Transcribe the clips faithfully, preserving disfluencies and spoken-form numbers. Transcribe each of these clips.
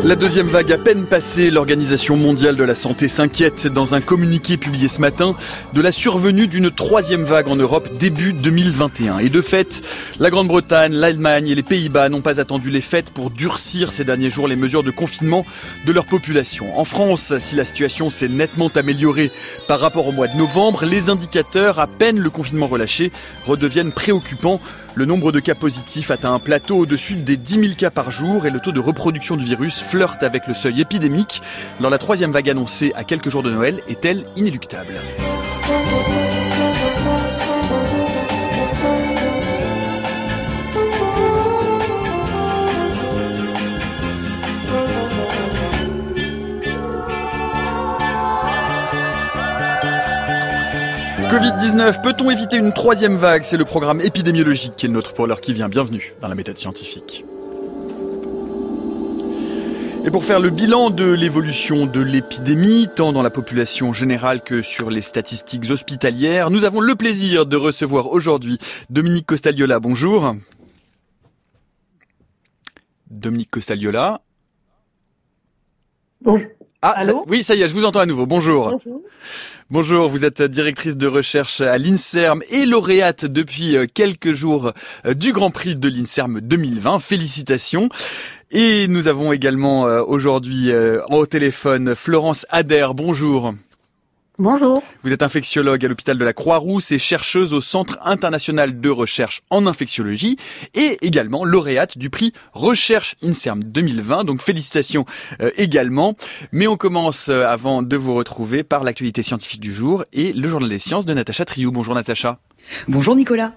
La deuxième vague à peine passée, l'Organisation mondiale de la santé s'inquiète dans un communiqué publié ce matin de la survenue d'une troisième vague en Europe début deux mille vingt et un. Et de fait, la Grande-Bretagne, l'Allemagne et les Pays-Bas n'ont pas attendu les fêtes pour durcir ces derniers jours les mesures de confinement de leur population. En France, si la situation s'est nettement améliorée par rapport au mois de novembre, les indicateurs, à peine le confinement relâché, redeviennent préoccupants. Le nombre de cas positifs atteint un plateau au-dessus des dix mille cas par jour et le taux de reproduction du virus flirte avec le seuil épidémique. Alors la troisième vague annoncée à quelques jours de Noël est-elle inéluctable ? covid dix-neuf, peut-on éviter une troisième vague ? C'est le programme épidémiologique qui est le nôtre pour l'heure qui vient. Bienvenue dans la méthode scientifique. Et pour faire le bilan de l'évolution de l'épidémie, tant dans la population générale que sur les statistiques hospitalières, nous avons le plaisir de recevoir aujourd'hui Dominique Costagliola. Bonjour. Dominique Costagliola. Bonjour. Ah, ça, oui, ça y est, je vous entends à nouveau. Bonjour. Bonjour. Bonjour, vous êtes directrice de recherche à l'INSERM et lauréate depuis quelques jours du Grand Prix de l'INSERM deux mille vingt. Félicitations. Et nous avons également aujourd'hui au téléphone Florence Ader. Bonjour. Bonjour. Vous êtes infectiologue à l'hôpital de la Croix-Rousse et chercheuse au Centre international de recherche en infectiologie et également lauréate du prix Recherche INSERM deux mille vingt. Donc félicitations euh, également. Mais on commence euh, avant de vous retrouver par l'actualité scientifique du jour et le journal des sciences de Natacha Triou. Bonjour Natacha. Bonjour Nicolas.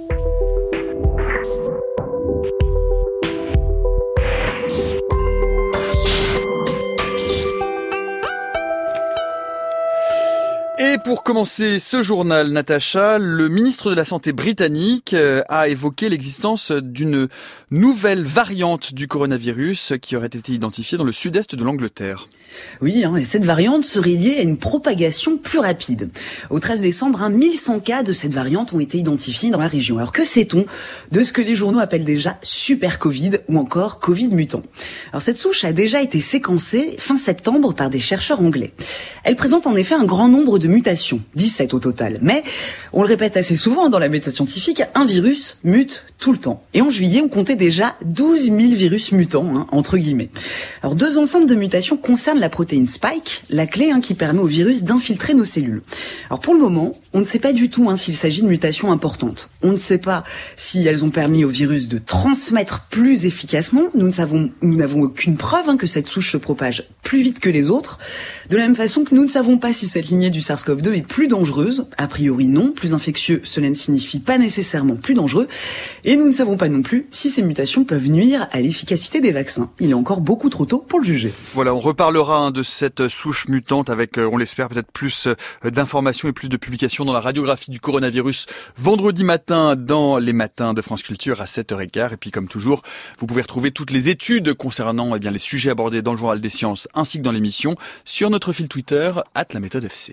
Et pour commencer ce journal, Natacha, le ministre de la Santé britannique a évoqué l'existence d'une nouvelle variante du coronavirus qui aurait été identifiée dans le sud-est de l'Angleterre. Oui, hein, et cette variante serait liée à une propagation plus rapide. Au treize décembre, hein, mille cent cas de cette variante ont été identifiés dans la région. Alors que sait-on de ce que les journaux appellent déjà super Covid ou encore Covid mutant ? Alors cette souche a déjà été séquencée fin septembre par des chercheurs anglais. Elle présente en effet un grand nombre de mutations, dix-sept au total. Mais, on le répète assez souvent dans la méthode scientifique, un virus mute tout le temps. Et en juillet, on comptait déjà douze mille virus mutants, hein, entre guillemets. Alors deux ensembles de mutations concernent la protéine Spike, la clé hein, qui permet au virus d'infiltrer nos cellules. Alors pour le moment, on ne sait pas du tout hein, s'il s'agit de mutations importantes. On ne sait pas si elles ont permis au virus de transmettre plus efficacement. Nous ne savons, nous n'avons aucune preuve hein, que cette souche se propage plus vite que les autres. De la même façon que nous ne savons pas si cette lignée du SARS-CoV deux est plus dangereuse. A priori non, plus infectieux, cela ne signifie pas nécessairement plus dangereux. Et nous ne savons pas non plus si ces mutations peuvent nuire à l'efficacité des vaccins. Il est encore beaucoup trop tôt pour le juger. Voilà, on reparlera hein, de cette souche mutante avec, on l'espère, peut-être plus d'informations et plus de publications dans la radiographie du coronavirus vendredi matin dans les matins de France Culture à sept heures quinze. Et puis comme toujours, vous pouvez retrouver toutes les études concernant eh bien, les sujets abordés dans le journal des sciences ainsi que dans l'émission sur notre fil Twitter arobase la méthode F C.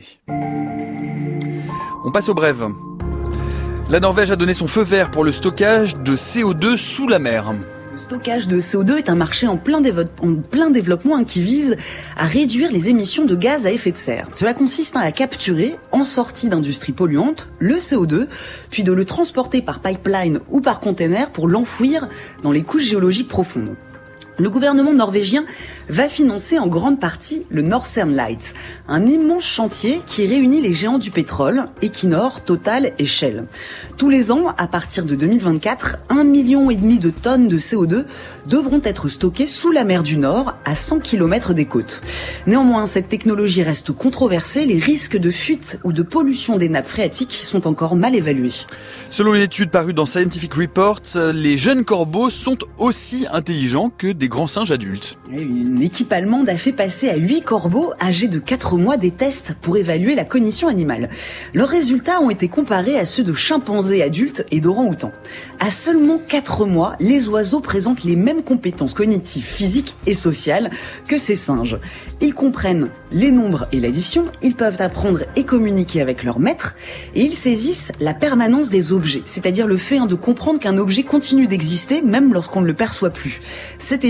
On passe aux brèves. La Norvège a donné son feu vert pour le stockage de C O deux sous la mer. Le stockage de C O deux est un marché en plein, dévo- en plein développement hein, qui vise à réduire les émissions de gaz à effet de serre. Cela consiste hein, à capturer, en sortie d'industries polluantes, le C O deux, puis de le transporter par pipeline ou par container pour l'enfouir dans les couches géologiques profondes. Le gouvernement norvégien va financer en grande partie le Northern Lights, un immense chantier qui réunit les géants du pétrole, Equinor, Total et Shell. Tous les ans, à partir de deux mille vingt-quatre, un million et demi de tonnes de C O deux devront être stockées sous la mer du Nord, à cent kilomètres des côtes. Néanmoins, cette technologie reste controversée, les risques de fuite ou de pollution des nappes phréatiques sont encore mal évalués. Selon une étude parue dans Scientific Reports, les jeunes corbeaux sont aussi intelligents que des grands singes adultes. Une équipe allemande a fait passer à huit corbeaux âgés de quatre mois des tests pour évaluer la cognition animale. Leurs résultats ont été comparés à ceux de chimpanzés adultes et d'orang-outans. À seulement quatre mois, les oiseaux présentent les mêmes compétences cognitives, physiques et sociales que ces singes. Ils comprennent les nombres et l'addition, ils peuvent apprendre et communiquer avec leur maître, et ils saisissent la permanence des objets, c'est-à-dire le fait hein, de comprendre qu'un objet continue d'exister même lorsqu'on ne le perçoit plus. Cette étude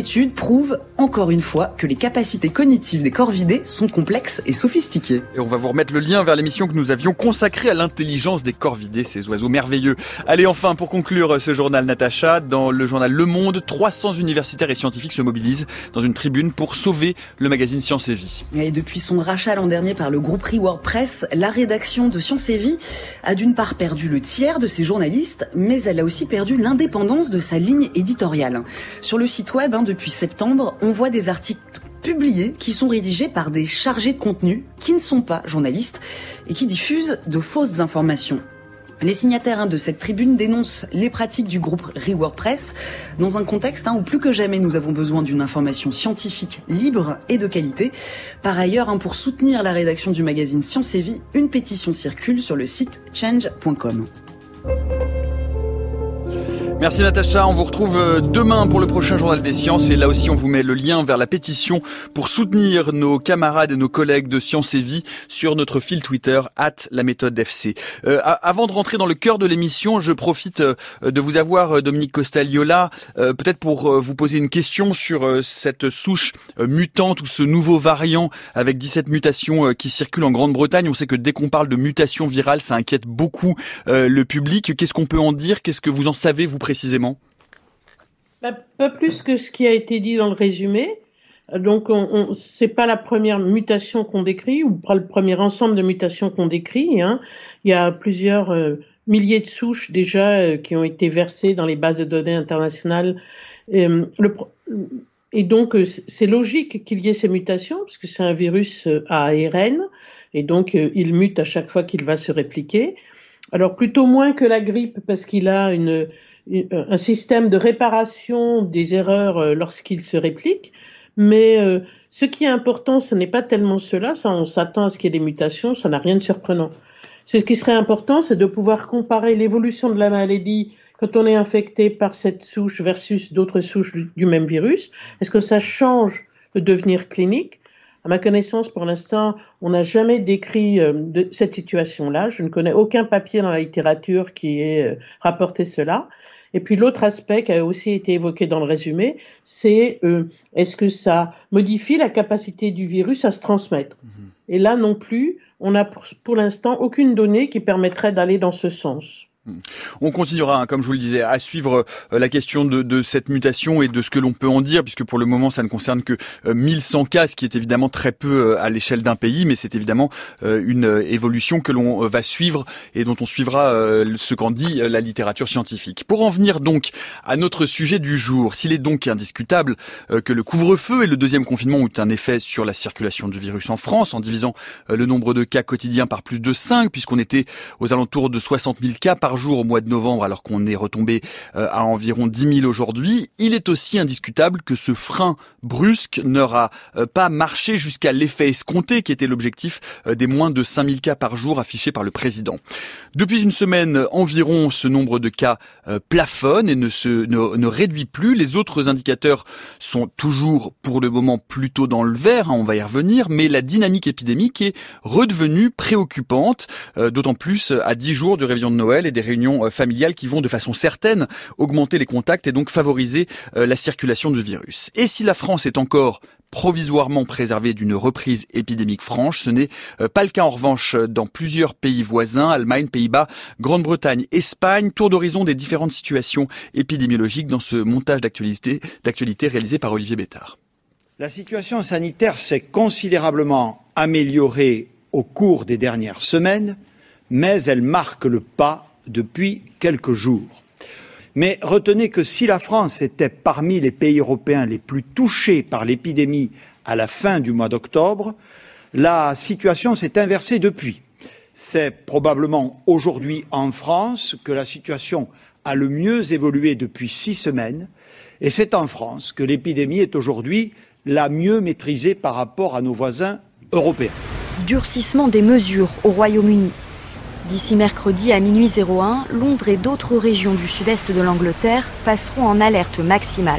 étude prouve encore une fois que les capacités cognitives des corvidés sont complexes et sophistiquées. Et on va vous remettre le lien vers l'émission que nous avions consacrée à l'intelligence des corvidés, ces oiseaux merveilleux. Allez, enfin, pour conclure ce journal, Natacha, dans le journal Le Monde, trois cents universitaires et scientifiques se mobilisent dans une tribune pour sauver le magazine Science et Vie. Et depuis son rachat l'an dernier par le groupe Reward Press, la rédaction de Science et Vie a d'une part perdu le tiers de ses journalistes, mais elle a aussi perdu l'indépendance de sa ligne éditoriale. Sur le site web, hein, depuis septembre, on voit des articles publiés qui sont rédigés par des chargés de contenu qui ne sont pas journalistes et qui diffusent de fausses informations. Les signataires hein, de cette tribune dénoncent les pratiques du groupe Reward Press dans un contexte hein, où plus que jamais nous avons besoin d'une information scientifique libre et de qualité. Par ailleurs, hein, pour soutenir la rédaction du magazine Science et Vie, une pétition circule sur le site change point com. Merci Natacha, on vous retrouve demain pour le prochain Journal des Sciences et là aussi on vous met le lien vers la pétition pour soutenir nos camarades et nos collègues de Science et Vie sur notre fil Twitter arobase la méthode F C. Euh, avant de rentrer dans le cœur de l'émission, je profite de vous avoir, Dominique Costa-Liola, euh, peut-être pour vous poser une question sur cette souche mutante ou ce nouveau variant avec dix-sept mutations qui circulent en Grande-Bretagne. On sait que dès qu'on parle de mutation virale, ça inquiète beaucoup euh, le public. Qu'est-ce qu'on peut en dire? Qu'est-ce que vous en savez, vous précisément? Pas, pas plus que ce qui a été dit dans le résumé. Donc, on, on, c'est pas la première mutation qu'on décrit ou pas le premier ensemble de mutations qu'on décrit. Hein. Il y a plusieurs euh, milliers de souches déjà euh, qui ont été versées dans les bases de données internationales. Et, euh, le, et donc, euh, c'est logique qu'il y ait ces mutations parce que c'est un virus euh, à A R N et donc euh, il mute à chaque fois qu'il va se répliquer. Alors, plutôt moins que la grippe parce qu'il a une un système de réparation des erreurs euh, lorsqu'il se réplique, mais euh, ce qui est important, ce n'est pas tellement cela, ça on s'attend à ce qu'il y ait des mutations, ça n'a rien de surprenant. Ce qui serait important, c'est de pouvoir comparer l'évolution de la maladie quand on est infecté par cette souche versus d'autres souches du, du même virus. Est-ce que ça change le devenir clinique? À ma connaissance, pour l'instant, on n'a jamais décrit euh, de cette situation-là. Je ne connais aucun papier dans la littérature qui ait euh, rapporté cela. Et puis l'autre aspect qui a aussi été évoqué dans le résumé, c'est euh, est-ce que ça modifie la capacité du virus à se transmettre? Mmh. Et là non plus, on n'a pour, pour l'instant aucune donnée qui permettrait d'aller dans ce sens. On continuera, hein, comme je vous le disais, à suivre euh, la question de, de cette mutation et de ce que l'on peut en dire, puisque pour le moment, ça ne concerne que euh, mille cent cas, ce qui est évidemment très peu euh, à l'échelle d'un pays, mais c'est évidemment euh, une euh, évolution que l'on euh, va suivre et dont on suivra euh, ce qu'en dit euh, la littérature scientifique. Pour en venir donc à notre sujet du jour, s'il est donc indiscutable euh, que le couvre-feu et le deuxième confinement ont un effet sur la circulation du virus en France, en divisant euh, le nombre de cas quotidiens par plus de cinq, puisqu'on était aux alentours de soixante mille cas par jour au mois de novembre, alors qu'on est retombé à environ dix mille aujourd'hui, il est aussi indiscutable que ce frein brusque n'aura pas marché jusqu'à l'effet escompté, qui était l'objectif des moins de cinq mille cas par jour affichés par le président. Depuis une semaine environ, ce nombre de cas plafonne et ne, se, ne, ne réduit plus. Les autres indicateurs sont toujours pour le moment plutôt dans le vert, hein, on va y revenir, mais la dynamique épidémique est redevenue préoccupante, d'autant plus à dix jours du réveillon de Noël et des réunions familiales qui vont de façon certaine augmenter les contacts et donc favoriser euh, la circulation du virus. Et si la France est encore provisoirement préservée d'une reprise épidémique franche, ce n'est euh, pas le cas en revanche dans plusieurs pays voisins, Allemagne, Pays-Bas, Grande-Bretagne, Espagne. Tour d'horizon des différentes situations épidémiologiques dans ce montage d'actualité, d'actualité réalisé par Olivier Bétard. La situation sanitaire s'est considérablement améliorée au cours des dernières semaines, mais elle marque le pas depuis quelques jours. Mais retenez que si la France était parmi les pays européens les plus touchés par l'épidémie à la fin du mois d'octobre, la situation s'est inversée depuis. C'est probablement aujourd'hui en France que la situation a le mieux évolué depuis six semaines, et c'est en France que l'épidémie est aujourd'hui la mieux maîtrisée par rapport à nos voisins européens. Durcissement des mesures au Royaume-Uni. D'ici mercredi à minuit zéro un, Londres et d'autres régions du sud-est de l'Angleterre passeront en alerte maximale.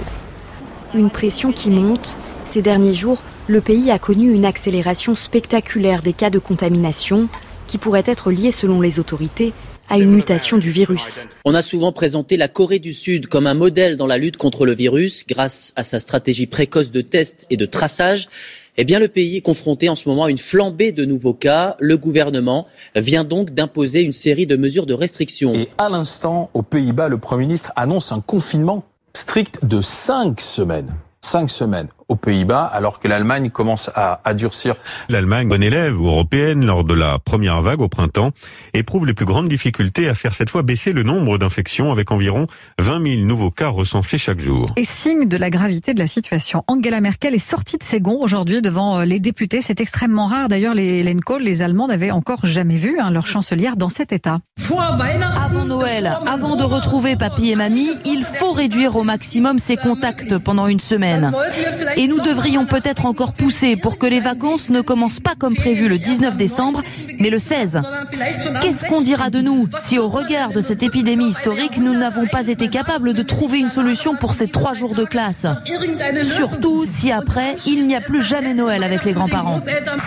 Une pression qui monte. Ces derniers jours, le pays a connu une accélération spectaculaire des cas de contamination qui pourrait être liée, selon les autorités, à une mutation du virus. On a souvent présenté la Corée du Sud comme un modèle dans la lutte contre le virus grâce à sa stratégie précoce de tests et de traçage. Eh bien, le pays est confronté en ce moment à une flambée de nouveaux cas. Le gouvernement vient donc d'imposer une série de mesures de restriction. Et à l'instant, aux Pays-Bas, le Premier ministre annonce un confinement strict de cinq semaines. Cinq semaines aux Pays-Bas, alors que l'Allemagne commence à, à durcir. L'Allemagne, bonne élève européenne lors de la première vague au printemps, éprouve les plus grandes difficultés à faire cette fois baisser le nombre d'infections avec environ vingt mille nouveaux cas recensés chaque jour. Et signe de la gravité de la situation, Angela Merkel est sortie de ses gonds aujourd'hui devant les députés. C'est extrêmement rare. D'ailleurs, les Hélène Kohl, les Allemands, n'avaient encore jamais vu hein, leur chancelière dans cet état. Avant Noël, avant de retrouver papy et mamie, il faut réduire au maximum ses contacts pendant une semaine. Et nous devrions peut-être encore pousser pour que les vacances ne commencent pas comme prévu le dix-neuf décembre, mais le seize. Qu'est-ce qu'on dira de nous si au regard de cette épidémie historique, nous n'avons pas été capables de trouver une solution pour ces trois jours de classe? Surtout si après, il n'y a plus jamais Noël avec les grands-parents.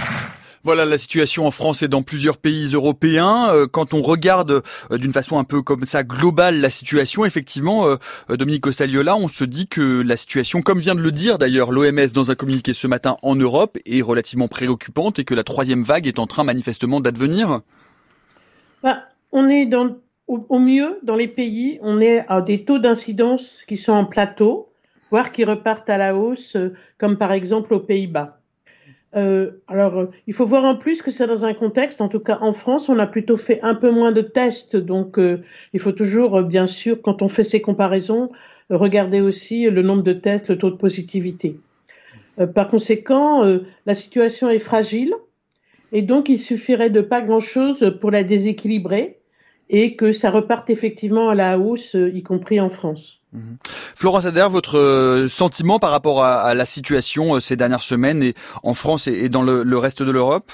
Voilà la situation en France et dans plusieurs pays européens. Quand on regarde d'une façon un peu comme ça globale la situation, effectivement, Dominique Costagnola, on se dit que la situation, comme vient de le dire d'ailleurs l'O M S dans un communiqué ce matin en Europe, est relativement préoccupante et que la troisième vague est en train manifestement d'advenir. Bah, on est dans, au, au mieux dans les pays, on est à des taux d'incidence qui sont en plateau, voire qui repartent à la hausse, comme par exemple aux Pays-Bas. Euh, alors, euh, il faut voir en plus que c'est dans un contexte, en tout cas en France, on a plutôt fait un peu moins de tests, donc euh, il faut toujours, euh, bien sûr, quand on fait ces comparaisons, euh, regarder aussi le nombre de tests, le taux de positivité. Euh, par conséquent, euh, la situation est fragile, et donc il suffirait de pas grand-chose pour la déséquilibrer, et que ça reparte effectivement à la hausse, euh, y compris en France. Mmh. Florence Ader, votre euh, sentiment par rapport à, à la situation euh, ces dernières semaines et en France et, et dans le, le reste de l'Europe?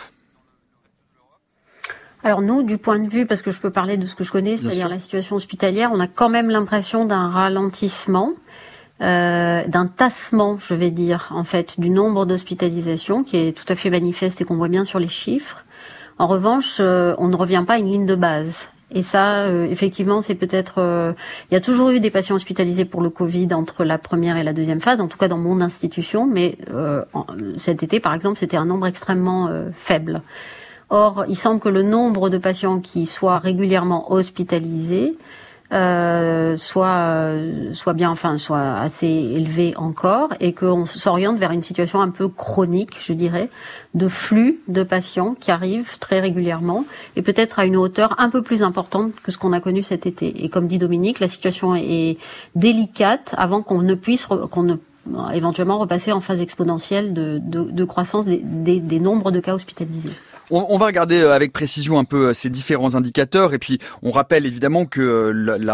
Alors nous, du point de vue, parce que je peux parler de ce que je connais, Bien c'est-à-dire sûr. La situation hospitalière, on a quand même l'impression d'un ralentissement, euh, d'un tassement, je vais dire, en fait, du nombre d'hospitalisations qui est tout à fait manifeste et qu'on voit bien sur les chiffres. En revanche, euh, on ne revient pas à une ligne de base. Et ça, euh, effectivement, c'est peut-être... Euh, il y a toujours eu des patients hospitalisés pour le Covid entre la première et la deuxième phase, en tout cas dans mon institution, mais euh, en, cet été, par exemple, c'était un nombre extrêmement euh, faible. Or, il semble que le nombre de patients qui soient régulièrement hospitalisés euh, soit euh, soit bien, enfin, soit assez élevé encore, et qu'on s'oriente vers une situation un peu chronique, je dirais, de flux de patients qui arrivent très régulièrement et peut-être à une hauteur un peu plus importante que ce qu'on a connu cet été. Et comme dit Dominique, la situation est délicate avant qu'on ne puisse, qu'on ne éventuellement repasser en phase exponentielle de, de, de croissance des, des, des nombres de cas hospitalisés. On va regarder avec précision un peu ces différents indicateurs et puis on rappelle évidemment que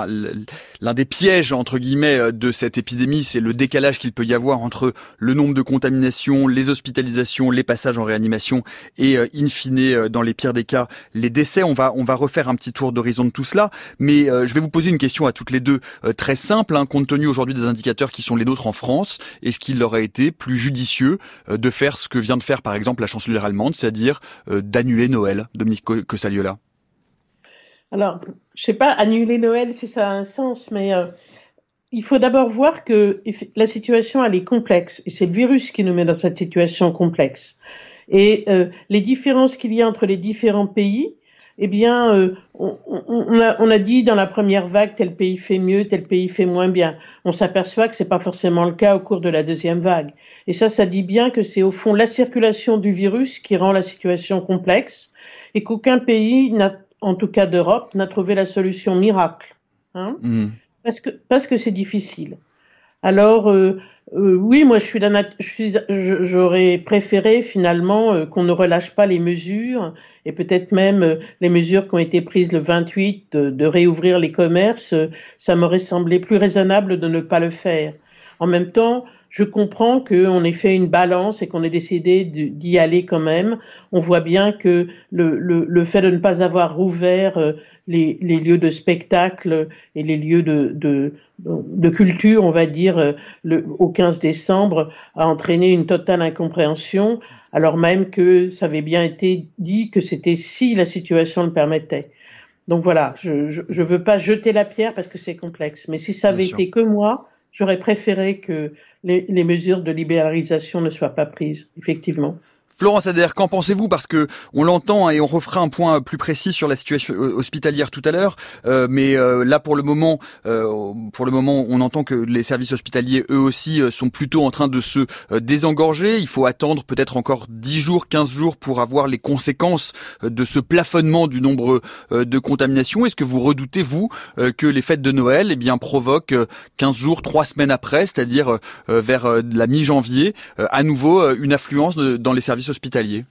l'un des pièges entre guillemets de cette épidémie, c'est le décalage qu'il peut y avoir entre le nombre de contaminations, les hospitalisations, les passages en réanimation et in fine, dans les pires des cas, les décès. On va on va refaire un petit tour d'horizon de tout cela, mais je vais vous poser une question à toutes les deux très simple, hein, compte tenu aujourd'hui des indicateurs qui sont les nôtres en France. Est-ce qu'il aurait été plus judicieux de faire ce que vient de faire par exemple la chancelière allemande, c'est-à-dire d'annuler Noël, Dominique Costagnola? Alors, je sais pas, annuler Noël, si ça a un sens, mais euh, il faut d'abord voir que la situation, elle est complexe, et c'est le virus qui nous met dans cette situation complexe. Et euh, les différences qu'il y a entre les différents pays, eh bien, euh, on, on, a, on a dit dans la première vague, tel pays fait mieux, tel pays fait moins bien. On s'aperçoit que c'est pas forcément le cas au cours de la deuxième vague. Et ça, ça dit bien que c'est au fond la circulation du virus qui rend la situation complexe et qu'aucun pays, n'a, en tout cas d'Europe, n'a trouvé la solution miracle. Hein mmh. Parce que, parce que c'est difficile. Alors, euh, euh, oui, moi, je suis, la nat- je suis je, j'aurais préféré finalement euh, qu'on ne relâche pas les mesures et peut-être même euh, les mesures qui ont été prises le vingt-huit de, de réouvrir les commerces. Euh, ça m'aurait semblé plus raisonnable de ne pas le faire. En même temps, je comprends qu'on ait fait une balance et qu'on ait décidé de, d'y aller quand même. On voit bien que le, le, le fait de ne pas avoir rouvert euh, les, les lieux de spectacle et les lieux de, de, de culture, on va dire, le, au quinze décembre, a entraîné une totale incompréhension, alors même que ça avait bien été dit que c'était si la situation le permettait. Donc voilà, je ne veux pas jeter la pierre parce que c'est complexe. Mais si ça avait été que moi, j'aurais préféré que les, les mesures de libéralisation ne soient pas prises, effectivement. Florence Ader, qu'en pensez-vous? Parce que on l'entend et on refera un point plus précis sur la situation hospitalière tout à l'heure. Euh, mais euh, là, pour le moment, euh, pour le moment, on entend que les services hospitaliers, eux aussi, sont plutôt en train de se désengorger. Il faut attendre peut-être encore dix jours, quinze jours pour avoir les conséquences de ce plafonnement du nombre de contaminations. Est-ce que vous redoutez, vous, que les fêtes de Noël, eh bien, provoquent quinze jours, trois semaines après, c'est-à-dire vers la mi-janvier, à nouveau une affluence dans les services hospitaliers?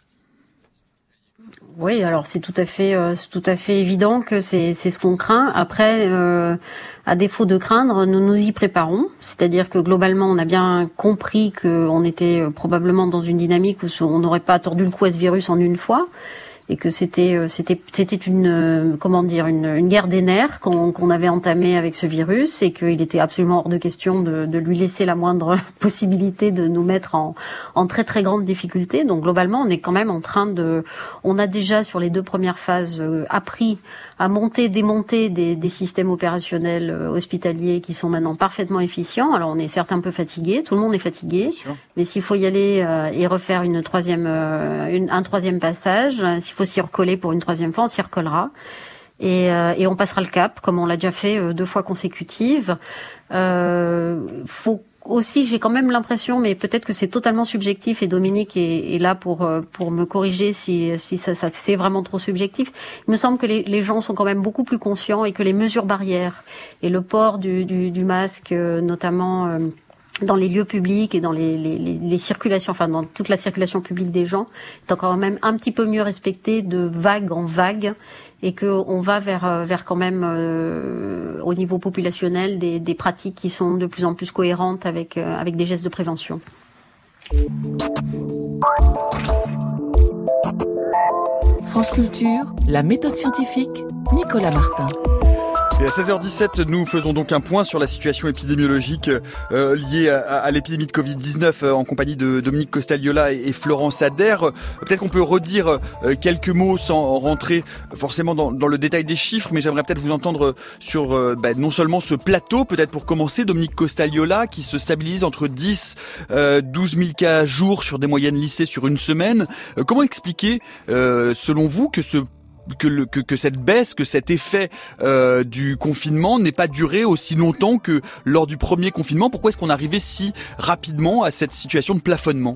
Oui, alors c'est tout à fait, euh, c'est tout à fait évident que c'est, c'est ce qu'on craint. Après, euh, à défaut de craindre, nous nous y préparons. C'est-à-dire que globalement, on a bien compris qu'on était probablement dans une dynamique où on n'aurait pas tordu le cou à ce virus en une fois. Et que c'était c'était c'était une comment dire une, une guerre des nerfs qu'on, qu'on avait entamée avec ce virus et qu'il était absolument hors de question de, de lui laisser la moindre possibilité de nous mettre en, en très très grande difficulté. Donc globalement, on est quand même en train de, on a déjà sur les deux premières phases euh, appris à monter, démonter des, des systèmes opérationnels euh, hospitaliers qui sont maintenant parfaitement efficients. Alors on est certes un peu fatigué, tout le monde est fatigué, mais s'il faut y aller euh, et refaire une troisième euh, une, un troisième passage, s'il faut s'y recoller pour une troisième fois, on s'y recollera. Et, euh, et on passera le cap, comme on l'a déjà fait euh, deux fois consécutives. Euh, faut aussi, j'ai quand même l'impression, mais peut-être que c'est totalement subjectif, et Dominique est, est là pour pour me corriger si si ça, ça c'est vraiment trop subjectif. Il me semble que les, les gens sont quand même beaucoup plus conscients et que les mesures barrières et le port du, du, du masque, notamment euh, dans les lieux publics et dans les, les, les, les circulations, enfin dans toute la circulation publique des gens, est encore même un petit peu mieux respecté de vague en vague, et qu'on va vers, vers quand même, euh, au niveau populationnel, des, des pratiques qui sont de plus en plus cohérentes avec, euh, avec des gestes de prévention. France Culture, la méthode scientifique, Nicolas Martin. Et à seize heures dix-sept, nous faisons donc un point sur la situation épidémiologique euh, liée à, à l'épidémie de covid dix-neuf euh, en compagnie de Dominique Costagliola et, et Florence Ader. Euh, peut-être qu'on peut redire euh, quelques mots sans rentrer forcément dans, dans le détail des chiffres, mais j'aimerais peut-être vous entendre sur euh, bah, non seulement ce plateau, peut-être pour commencer, Dominique Costagliola, qui se stabilise entre dix, euh, douze mille cas jour sur des moyennes lissées sur une semaine. Euh, comment expliquer, euh, selon vous, que ce Que, le, que, que cette baisse, que cet effet euh, du confinement n'ait pas duré aussi longtemps que lors du premier confinement? Pourquoi est-ce qu'on arrivait si rapidement à cette situation de plafonnement?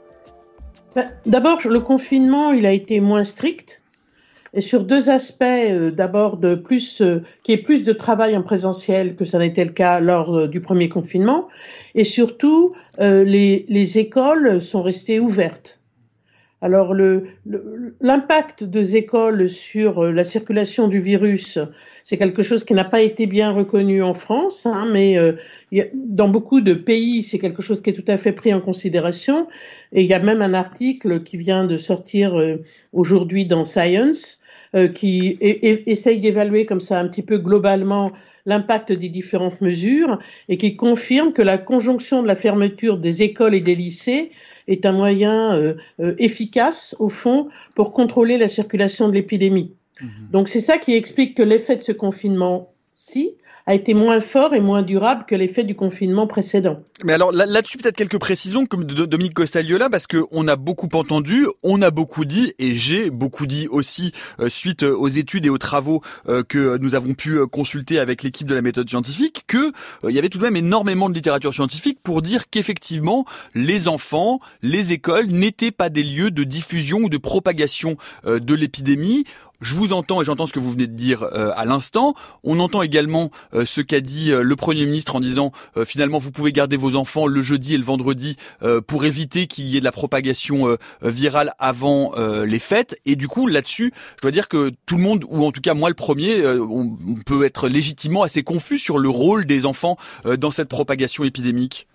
D'abord, le confinement, il a été moins strict, et sur deux aspects. Euh, d'abord, de plus, euh, qu'il y ait plus de travail en présentiel que ça n'était le cas lors euh, du premier confinement, et surtout, euh, les, les écoles sont restées ouvertes. Alors, le, le, l'impact des écoles sur la circulation du virus, c'est quelque chose qui n'a pas été bien reconnu en France, hein, mais euh, y a, dans beaucoup de pays, c'est quelque chose qui est tout à fait pris en considération. Et il y a même un article qui vient de sortir euh, aujourd'hui dans Science, euh, qui est, est, essaye d'évaluer comme ça un petit peu globalement l'impact des différentes mesures, et qui confirme que la conjonction de la fermeture des écoles et des lycées est un moyen euh, euh, efficace, au fond, pour contrôler la circulation de l'épidémie. Mmh. Donc c'est ça qui explique que l'effet de ce confinement-ci a été moins fort et moins durable que l'effet du confinement précédent. Mais alors là, là-dessus, peut-être quelques précisions comme de Dominique Costagliola, parce que on a beaucoup entendu, on a beaucoup dit, et j'ai beaucoup dit aussi euh, suite aux études et aux travaux euh, que nous avons pu consulter avec l'équipe de la méthode scientifique, que euh, il y avait tout de même énormément de littérature scientifique pour dire qu'effectivement les enfants, les écoles n'étaient pas des lieux de diffusion ou de propagation euh, de l'épidémie. Je vous entends et j'entends ce que vous venez de dire euh, à l'instant. On entend également euh, ce qu'a dit euh, le Premier ministre en disant euh, finalement vous pouvez garder vos enfants le jeudi et le vendredi euh, pour éviter qu'il y ait de la propagation euh, virale avant euh, les fêtes. Et du coup là-dessus, je dois dire que tout le monde, ou en tout cas moi le premier, euh, on, on peut être légitimement assez confus sur le rôle des enfants euh, dans cette propagation épidémique.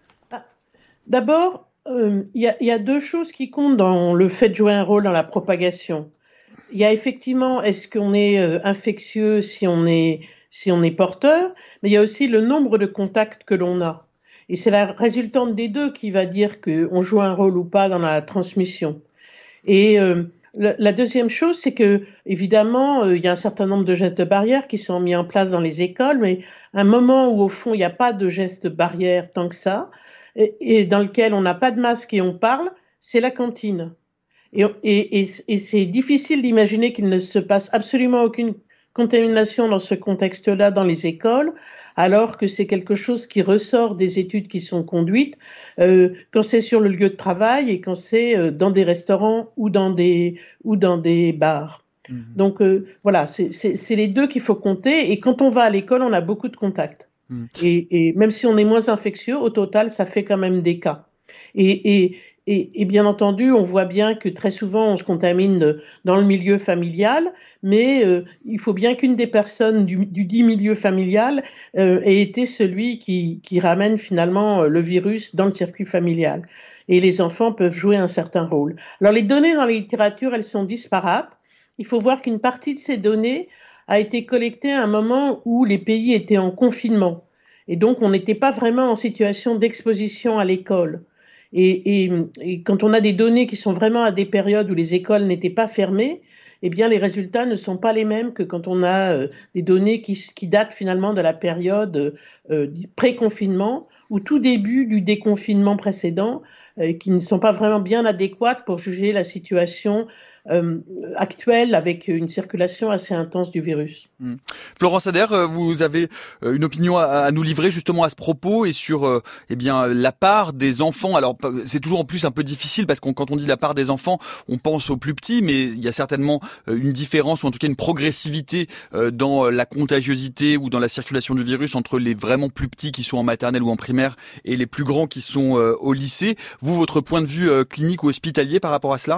D'abord, il euh, y, y a deux choses qui comptent dans le fait de jouer un rôle dans la propagation. Il y a effectivement, est-ce qu'on est euh, infectieux si on est, si on est porteur, mais il y a aussi le nombre de contacts que l'on a. Et c'est la résultante des deux qui va dire qu'on joue un rôle ou pas dans la transmission. Et euh, le, la deuxième chose, c'est que, évidemment, euh, il y a un certain nombre de gestes barrières qui sont mis en place dans les écoles, mais un moment où, au fond, il n'y a pas de gestes barrières tant que ça, et, et dans lequel on n'a pas de masque et on parle, c'est la cantine. Et, et, et, et c'est difficile d'imaginer qu'il ne se passe absolument aucune contamination dans ce contexte-là dans les écoles, alors que c'est quelque chose qui ressort des études qui sont conduites euh, quand c'est sur le lieu de travail et quand c'est euh, dans des restaurants ou dans des ou dans des bars. Mmh. Donc euh, voilà, c'est, c'est, c'est les deux qu'il faut compter. Et quand on va à l'école, on a beaucoup de contacts. Mmh. Et, et même si on est moins infectieux, au total, ça fait quand même des cas. Et, et Et, et bien entendu, on voit bien que très souvent, on se contamine dans le milieu familial, mais euh, il faut bien qu'une des personnes du, du dit milieu familial euh, ait été celui qui, qui ramène finalement le virus dans le circuit familial. Et les enfants peuvent jouer un certain rôle. Alors, les données dans la littérature, elles sont disparates. Il faut voir qu'une partie de ces données a été collectée à un moment où les pays étaient en confinement. Et donc, on n'était pas vraiment en situation d'exposition à l'école. Et, et, et quand on a des données qui sont vraiment à des périodes où les écoles n'étaient pas fermées, eh bien les résultats ne sont pas les mêmes que quand on a euh, des données qui, qui datent finalement de la période euh, pré-confinement ou tout début du déconfinement précédent, euh, qui ne sont pas vraiment bien adéquates pour juger la situation euh, actuelle avec une circulation assez intense du virus. Mmh. Florence Ader, vous avez une opinion à, à nous livrer justement à ce propos et sur euh, eh bien la part des enfants. Alors c'est toujours en plus un peu difficile parce que quand on dit la part des enfants, on pense aux plus petits, mais il y a certainement une différence ou en tout cas une progressivité euh, dans la contagiosité ou dans la circulation du virus entre les vraiment plus petits qui sont en maternelle ou en primaire et les plus grands qui sont euh, au lycée. Vous, votre point de vue euh, clinique ou hospitalier par rapport à cela ?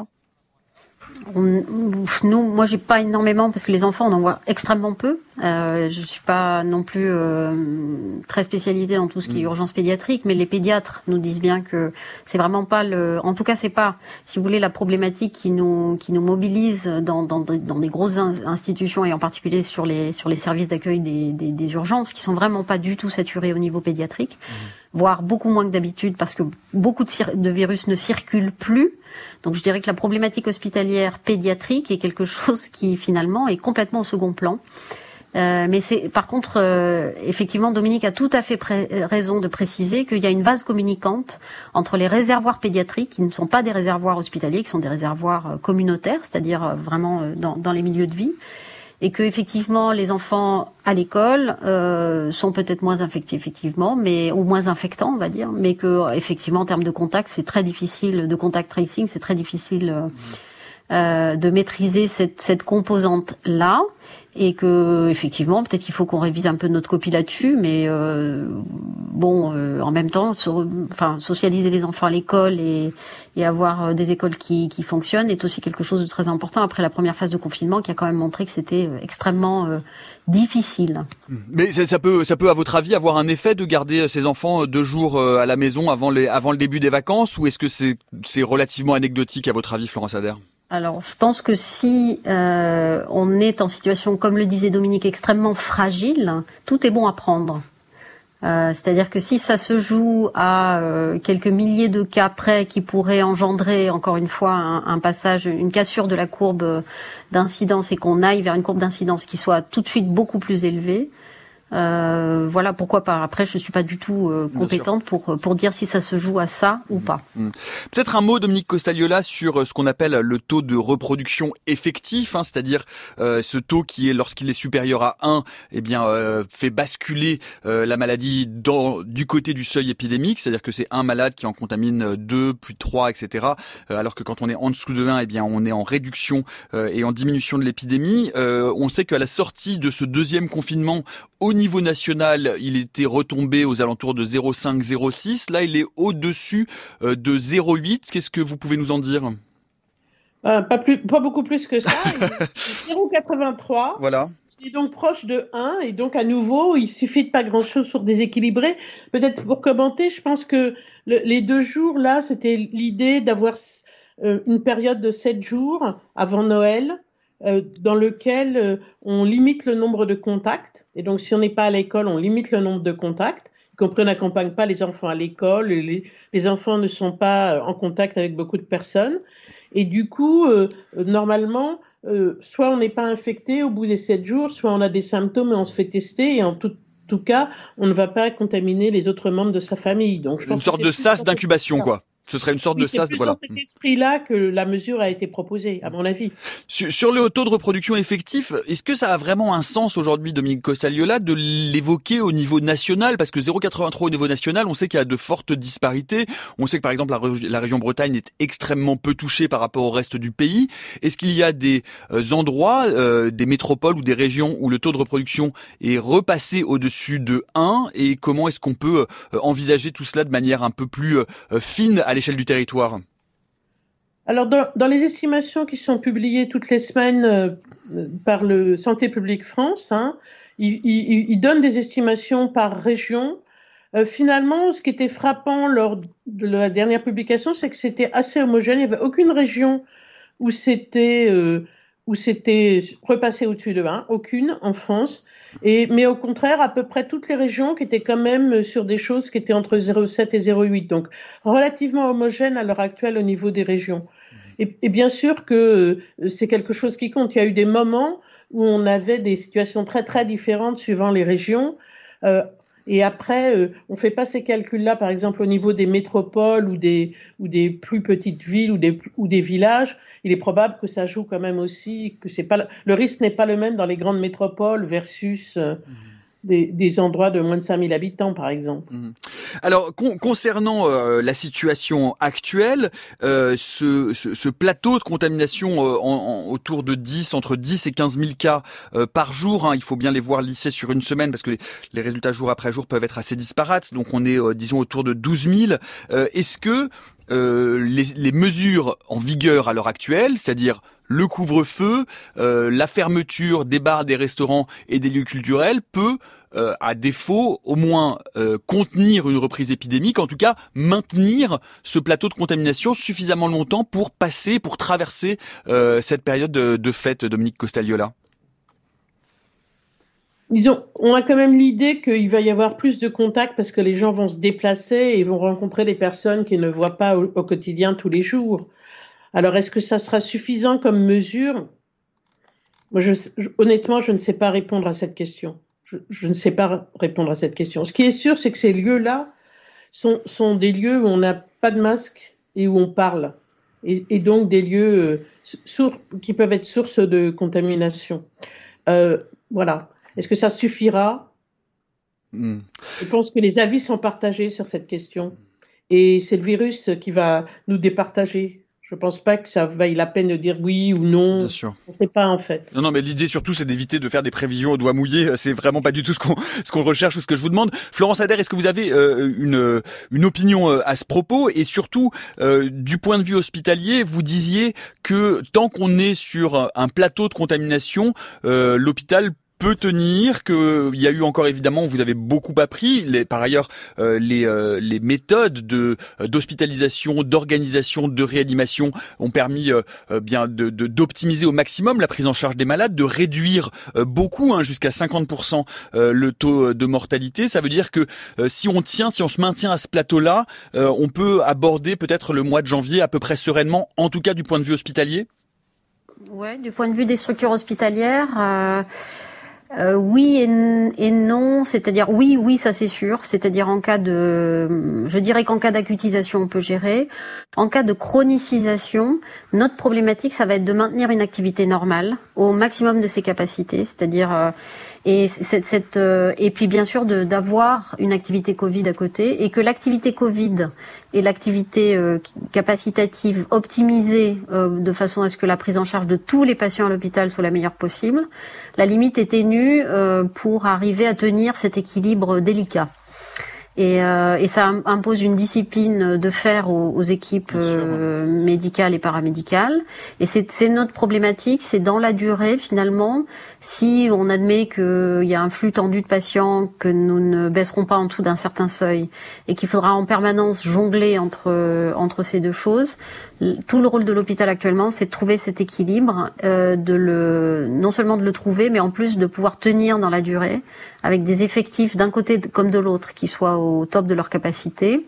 On, nous, moi, j'ai pas énormément parce que les enfants, on en voit extrêmement peu. Euh, je suis pas non plus euh, très spécialisée dans tout ce qui est urgence pédiatrique, mais les pédiatres nous disent bien que c'est vraiment pas le. En tout cas, c'est pas, si vous voulez, la problématique qui nous qui nous mobilise dans dans, dans des grosses institutions et en particulier sur les sur les services d'accueil des, des, des urgences qui sont vraiment pas du tout saturés au niveau pédiatrique, mmh. voire beaucoup moins que d'habitude parce que beaucoup de, cir- de virus ne circulent plus. Donc je dirais que la problématique hospitalière pédiatrique est quelque chose qui finalement est complètement au second plan. Euh, mais c'est par contre euh, effectivement Dominique a tout à fait pré- raison de préciser qu'il y a une vase communicante entre les réservoirs pédiatriques qui ne sont pas des réservoirs hospitaliers, qui sont des réservoirs euh, communautaires, c'est-à-dire euh, vraiment euh, dans, dans les milieux de vie. Et que effectivement les enfants à l'école euh, sont peut-être moins infectés effectivement, mais ou moins infectants on va dire, mais que effectivement en termes de contact c'est très difficile, de contact tracing c'est très difficile euh, euh, de maîtriser cette, cette composante là. Et que effectivement peut-être qu'il faut qu'on révise un peu notre copie là-dessus, mais euh, bon euh, en même temps so, enfin socialiser les enfants à l'école et, et avoir euh, des écoles qui, qui fonctionnent est aussi quelque chose de très important après la première phase de confinement qui a quand même montré que c'était euh, extrêmement euh, difficile. Mais ça, ça peut ça peut à votre avis avoir un effet de garder ces enfants deux jours à la maison avant les avant le début des vacances, ou est-ce que c'est c'est relativement anecdotique à votre avis, Florence Ader ? Alors, je pense que si euh, on est en situation, comme le disait Dominique, extrêmement fragile, tout est bon à prendre. Euh, c'est-à-dire que si ça se joue à euh, quelques milliers de cas près qui pourraient engendrer, encore une fois, un, un passage, une cassure de la courbe d'incidence et qu'on aille vers une courbe d'incidence qui soit tout de suite beaucoup plus élevée, Euh, voilà, pourquoi pas. Après, je suis pas du tout euh, compétente pour pour dire si ça se joue à ça ou pas. Mmh. Peut-être un mot, Dominique Costagliola, sur ce qu'on appelle le taux de reproduction effectif, hein, c'est-à-dire euh, ce taux qui est, lorsqu'il est supérieur à un, eh bien, euh, fait basculer euh, la maladie dans, du côté du seuil épidémique, c'est-à-dire que c'est un malade qui en contamine deux, puis trois, et cetera. Euh, alors que quand on est en dessous de un, eh bien, on est en réduction euh, et en diminution de l'épidémie. Euh, on sait qu'à la sortie de ce deuxième confinement, au niveau national, il était retombé aux alentours de zéro virgule cinq, zéro virgule six. Là, il est au-dessus de zéro virgule huit. Qu'est-ce que vous pouvez nous en dire ? euh, pas, plus, pas beaucoup plus que ça. zéro virgule quatre-vingt-trois. Voilà. Il est donc proche de un. Et donc, à nouveau, il suffit de pas grand-chose pour déséquilibrer. Peut-être pour commenter, je pense que le, les deux jours, là, c'était l'idée d'avoir euh, une période de sept jours avant Noël, Euh, dans lequel euh, on limite le nombre de contacts. Et donc, si on n'est pas à l'école, on limite le nombre de contacts. compris, on n'accompagne pas les enfants à l'école, les, les enfants ne sont pas en contact avec beaucoup de personnes. Et du coup, euh, normalement, euh, soit on n'est pas infecté au bout des sept jours, soit on a des symptômes et on se fait tester. Et en tout, tout cas, on ne va pas contaminer les autres membres de sa famille. Donc, je pense une sorte de sas d'incubation, quoi. Ce serait une sorte oui, de sas. C'est plus voilà. dans cet esprit-là que la mesure a été proposée, à mon avis. Sur, sur le taux de reproduction effectif, est-ce que ça a vraiment un sens aujourd'hui, Dominique Costaliola, de l'évoquer au niveau national? Parce que zéro virgule quatre-vingt-trois au niveau national, on sait qu'il y a de fortes disparités. On sait que par exemple la, la région Bretagne est extrêmement peu touchée par rapport au reste du pays. Est-ce qu'il y a des euh, endroits, euh, des métropoles ou des régions où le taux de reproduction est repassé au-dessus de un? Et comment est-ce qu'on peut euh, envisager tout cela de manière un peu plus euh, fine à l'échelle du territoire? Alors, dans, dans les estimations qui sont publiées toutes les semaines euh, par le Santé publique France, hein, ils, ils, ils donnent des estimations par région. Euh, finalement, ce qui était frappant lors de la dernière publication, c'est que c'était assez homogène. Il n'y avait aucune région où c'était euh, où c'était repassé au-dessus de un, aucune en France. Et, mais au contraire, à peu près toutes les régions qui étaient quand même sur des choses qui étaient entre zéro virgule sept et zéro virgule huit, donc relativement homogène à l'heure actuelle au niveau des régions. Et, et bien sûr que euh, c'est quelque chose qui compte. Il y a eu des moments où on avait des situations très très différentes suivant les régions. Euh, et après, euh, on fait pas ces calculs-là, par exemple au niveau des métropoles ou des ou des plus petites villes ou des ou des villages. Il est probable que ça joue quand même aussi, que c'est pas le risque n'est pas le même dans les grandes métropoles versus euh, mmh. des, des endroits de moins de cinq mille habitants, par exemple. Mmh. Alors, con, concernant euh, la situation actuelle, euh, ce, ce, ce plateau de contamination euh, en, en, autour de dix, entre dix et quinze mille cas euh, par jour, hein, il faut bien les voir lisser sur une semaine parce que les, les résultats jour après jour peuvent être assez disparates. Donc, on est, euh, disons, autour de douze mille. Euh, est-ce que euh, les, les mesures en vigueur à l'heure actuelle, c'est-à-dire le couvre-feu, euh, la fermeture des bars, des restaurants et des lieux culturels peut, euh, à défaut, au moins euh, contenir une reprise épidémique, en tout cas maintenir ce plateau de contamination suffisamment longtemps pour passer, pour traverser euh, cette période de, de fête, Dominique Costaliola? Disons, on a quand même l'idée qu'il va y avoir plus de contacts parce que les gens vont se déplacer et vont rencontrer des personnes qu'ils ne voient pas au, au quotidien tous les jours. Alors, est-ce que ça sera suffisant comme mesure? Moi, je, je, honnêtement, je ne sais pas répondre à cette question. Je, je ne sais pas répondre à cette question. Ce qui est sûr, c'est que ces lieux-là sont, sont des lieux où on n'a pas de masque et où on parle. Et, et donc des lieux euh, sourds, qui peuvent être source de contamination. Euh, voilà. Est-ce que ça suffira? mm. Je pense que les avis sont partagés sur cette question. Et c'est le virus qui va nous départager. Je pense pas que ça vaille la peine de dire oui ou non. Bien sûr. On sait pas en fait. Non, non, mais l'idée surtout, c'est d'éviter de faire des prévisions au doigt mouillé. C'est vraiment pas du tout ce qu'on ce qu'on recherche ou ce que je vous demande. Florence Ader, est-ce que vous avez euh, une une opinion euh, à ce propos? Et surtout, euh, du point de vue hospitalier, vous disiez que tant qu'on est sur un plateau de contamination, euh, l'hôpital peut tenir, qu'il y a eu encore évidemment, vous avez beaucoup appris, les, par ailleurs euh, les, euh, les méthodes de d'hospitalisation, d'organisation, de réanimation ont permis euh, bien de, de d'optimiser au maximum la prise en charge des malades, de réduire euh, beaucoup, hein, jusqu'à cinquante pour cent euh, le taux de mortalité. Ça veut dire que euh, si on tient, si on se maintient à ce plateau-là, euh, on peut aborder peut-être le mois de janvier à peu près sereinement, en tout cas du point de vue hospitalier. Ouais, du point de vue des structures hospitalières. Euh... Euh, oui et, et non, c'est-à-dire oui, oui, ça c'est sûr, c'est-à-dire en cas de, je dirais qu'en cas d'acutisation on peut gérer. En cas de chronicisation, notre problématique ça va être de maintenir une activité normale au maximum de ses capacités, c'est-à-dire euh, et cette, cette euh, et puis bien sûr de d'avoir une activité Covid à côté et que l'activité Covid et l'activité euh, capacitative optimisée euh, de façon à ce que la prise en charge de tous les patients à l'hôpital soit la meilleure possible. La limite est ténue euh, pour arriver à tenir cet équilibre délicat. Et, euh, et ça impose une discipline de fer aux, aux équipes euh, médicales et paramédicales. Et c'est, c'est notre problématique, c'est dans la durée finalement Si on admet qu'il y a un flux tendu de patients, que nous ne baisserons pas en dessous d'un certain seuil et qu'il faudra en permanence jongler entre entre ces deux choses, tout le rôle de l'hôpital actuellement, c'est de trouver cet équilibre, euh, de le non seulement de le trouver, mais en plus de pouvoir tenir dans la durée avec des effectifs d'un côté comme de l'autre qui soient au top de leur capacité.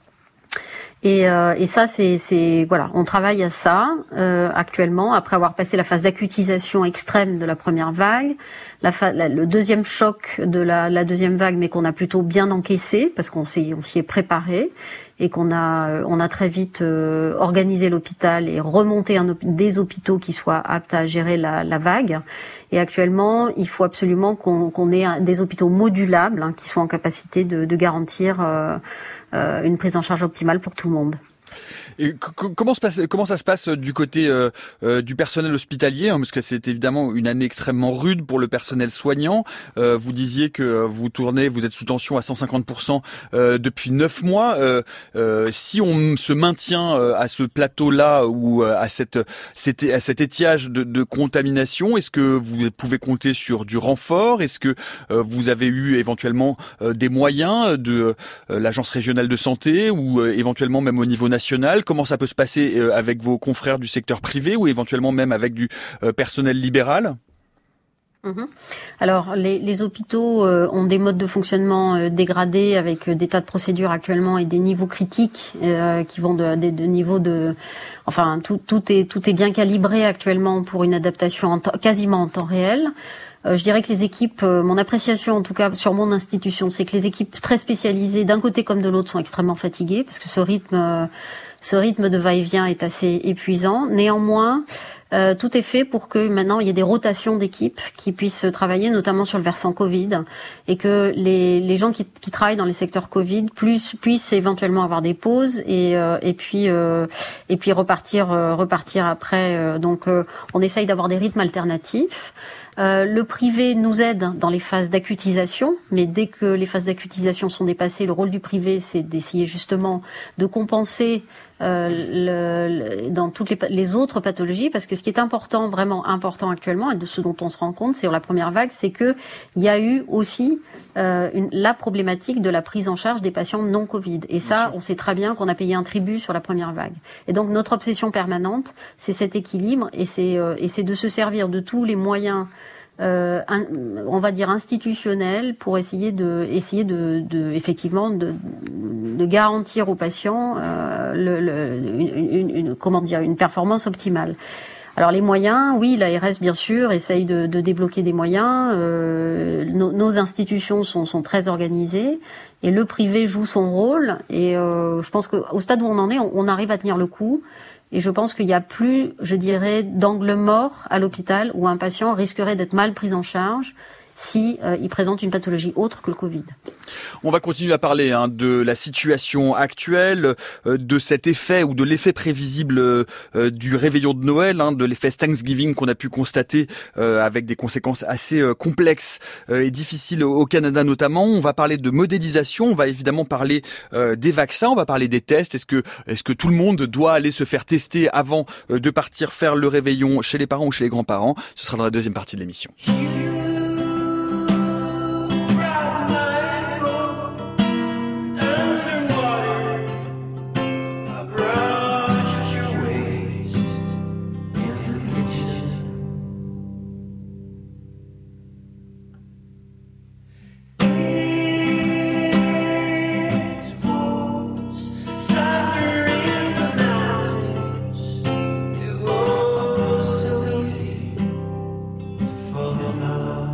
Et, euh, et ça, c'est, c'est voilà, on travaille à ça euh, actuellement après avoir passé la phase d'acutisation extrême de la première vague, la, fa- la le deuxième choc de la, la deuxième vague, mais qu'on a plutôt bien encaissé parce qu'on s'y, on s'y est préparé et qu'on a, on a très vite euh, organisé l'hôpital et remonté un, des hôpitaux qui soient aptes à gérer la, la vague. Et actuellement, il faut absolument qu'on, qu'on ait un, des hôpitaux modulables hein, qui soient en capacité de, de garantir euh, euh, une prise en charge optimale pour tout le monde. Et c- comment, se passe, comment ça se passe du côté euh, euh, du personnel hospitalier, hein, parce que c'est évidemment une année extrêmement rude pour le personnel soignant. Euh, vous disiez que vous tournez, vous êtes sous tension à cent cinquante pour cent euh, depuis neuf mois. Euh, euh, si on se maintient euh, à ce plateau-là ou euh, à cette, cette à cet étiage de, de contamination, est-ce que vous pouvez compter sur du renfort? Est-ce que euh, vous avez eu éventuellement euh, des moyens de euh, l'agence régionale de santé ou euh, éventuellement même au niveau national? Comment ça peut se passer avec vos confrères du secteur privé ou éventuellement même avec du personnel libéral? Mmh. Alors, les, les hôpitaux euh, ont des modes de fonctionnement euh, dégradés avec euh, des tas de procédures actuellement et des niveaux critiques euh, qui vont de, de, de niveaux de... Enfin, tout, tout est tout est bien calibré actuellement pour une adaptation en t- quasiment en temps réel. Euh, je dirais que les équipes, euh, mon appréciation en tout cas sur mon institution, c'est que les équipes très spécialisées d'un côté comme de l'autre sont extrêmement fatiguées parce que ce rythme, euh, ce rythme de va-et-vient est assez épuisant. Néanmoins, Euh, tout est fait pour que maintenant il y ait des rotations d'équipes qui puissent travailler notamment sur le versant Covid et que les, les gens qui, qui travaillent dans les secteurs Covid plus, puissent éventuellement avoir des pauses et, euh, et puis euh, et puis repartir euh, repartir après. Euh, donc euh, on essaye d'avoir des rythmes alternatifs. Euh, le privé nous aide dans les phases d'acutisation, mais dès que les phases d'acutisation sont dépassées, le rôle du privé, c'est d'essayer justement de compenser euh, le, le, dans toutes les, les autres pathologies, parce que ce qui est important, vraiment important actuellement, et de ce dont on se rend compte, c'est sur la première vague, c'est que il y a eu aussi euh, une, la problématique de la prise en charge des patients non Covid. Et ça, on sait très bien qu'on a payé un tribut sur la première vague. Et donc notre obsession permanente, c'est cet équilibre, et c'est, euh, et c'est de se servir de tous les moyens Euh, un, on va dire institutionnel pour essayer de essayer de, de effectivement de, de garantir aux patients euh, le, le, une, une, une comment dire une performance optimale. Alors les moyens, oui, l'A R S bien sûr essaye de, de débloquer des moyens. Euh, nos, nos institutions sont, sont très organisées et le privé joue son rôle. Et euh, je pense qu'au stade où on en est, on, on arrive à tenir le coup. Et je pense qu'il n'y a plus, je dirais, d'angle mort à l'hôpital où un patient risquerait d'être mal pris en charge si euh, il présente une pathologie autre que le Covid. On va continuer à parler hein, de la situation actuelle, euh, de cet effet ou de l'effet prévisible euh, du réveillon de Noël, hein, de l'effet Thanksgiving qu'on a pu constater euh, avec des conséquences assez euh, complexes euh, et difficiles au Canada notamment. On va parler de modélisation, on va évidemment parler euh, des vaccins, on va parler des tests. Est-ce que, est-ce que tout le monde doit aller se faire tester avant euh, de partir faire le réveillon chez les parents ou chez les grands-parents? Ce sera dans la deuxième partie de l'émission. Fall in love.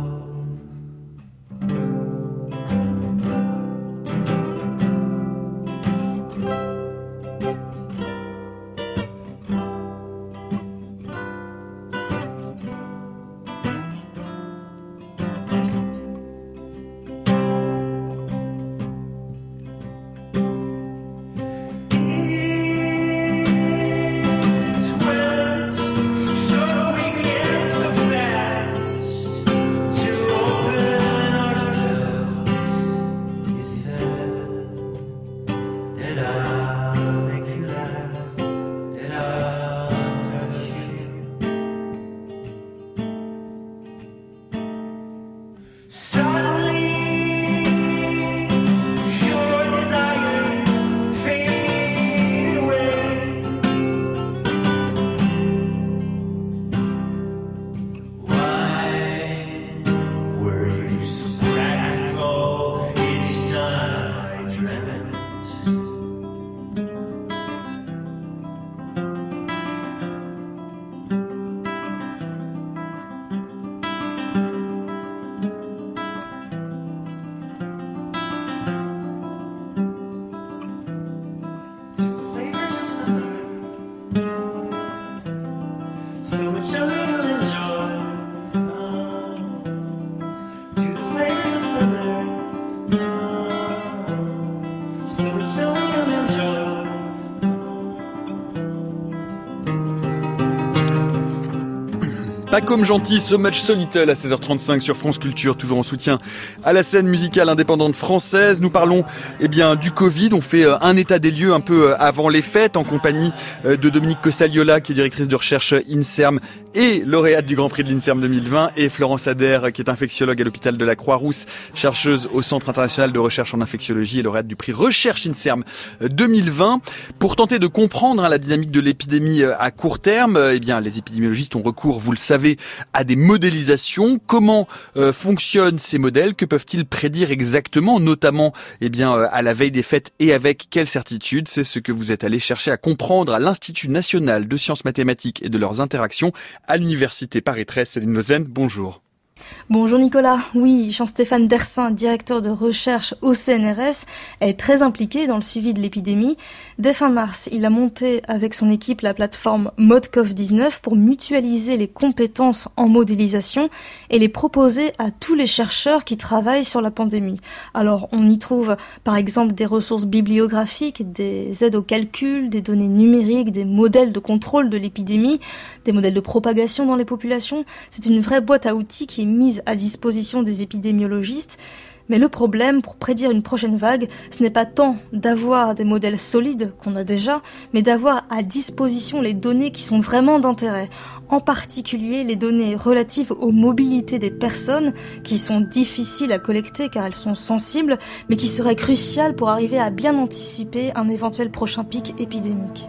Pas comme gentil, So Much So Little à seize heures trente-cinq sur France Culture, toujours en soutien à la scène musicale indépendante française. Nous parlons eh bien du Covid, on fait un état des lieux un peu avant les fêtes en compagnie de Dominique Costagnola qui est directrice de recherche INSERM et lauréate du Grand Prix de l'INSERM deux mille vingt, et Florence Adair qui est infectiologue à l'hôpital de la Croix-Rousse, chercheuse au Centre international de recherche en infectiologie et lauréate du prix Recherche INSERM deux mille vingt. Pour tenter de comprendre hein, la dynamique de l'épidémie à court terme, eh bien les épidémiologistes ont recours, vous le savez, à des modélisations. Comment euh, fonctionnent ces modèles? Que peuvent-ils prédire exactement, notamment eh bien euh, à la veille des fêtes, et avec quelle certitude? C'est ce que vous êtes allé chercher à comprendre à l'Institut national de sciences mathématiques et de leurs interactions à l'Université Paris-treize. Céline Lausanne, bonjour. Bonjour Nicolas. Oui, Jean-Stéphane Dersin, directeur de recherche au C N R S, est très impliqué dans le suivi de l'épidémie. Dès fin mars, il a monté avec son équipe la plateforme ModCov dix-neuf pour mutualiser les compétences en modélisation et les proposer à tous les chercheurs qui travaillent sur la pandémie. Alors, on y trouve par exemple des ressources bibliographiques, des aides au calcul, des données numériques, des modèles de contrôle de l'épidémie, des modèles de propagation dans les populations. C'est une vraie boîte à outils qui est mise à disposition des épidémiologistes. Mais le problème, pour prédire une prochaine vague, ce n'est pas tant d'avoir des modèles solides qu'on a déjà, mais d'avoir à disposition les données qui sont vraiment d'intérêt. En particulier les données relatives aux mobilités des personnes, qui sont difficiles à collecter car elles sont sensibles, mais qui seraient cruciales pour arriver à bien anticiper un éventuel prochain pic épidémique.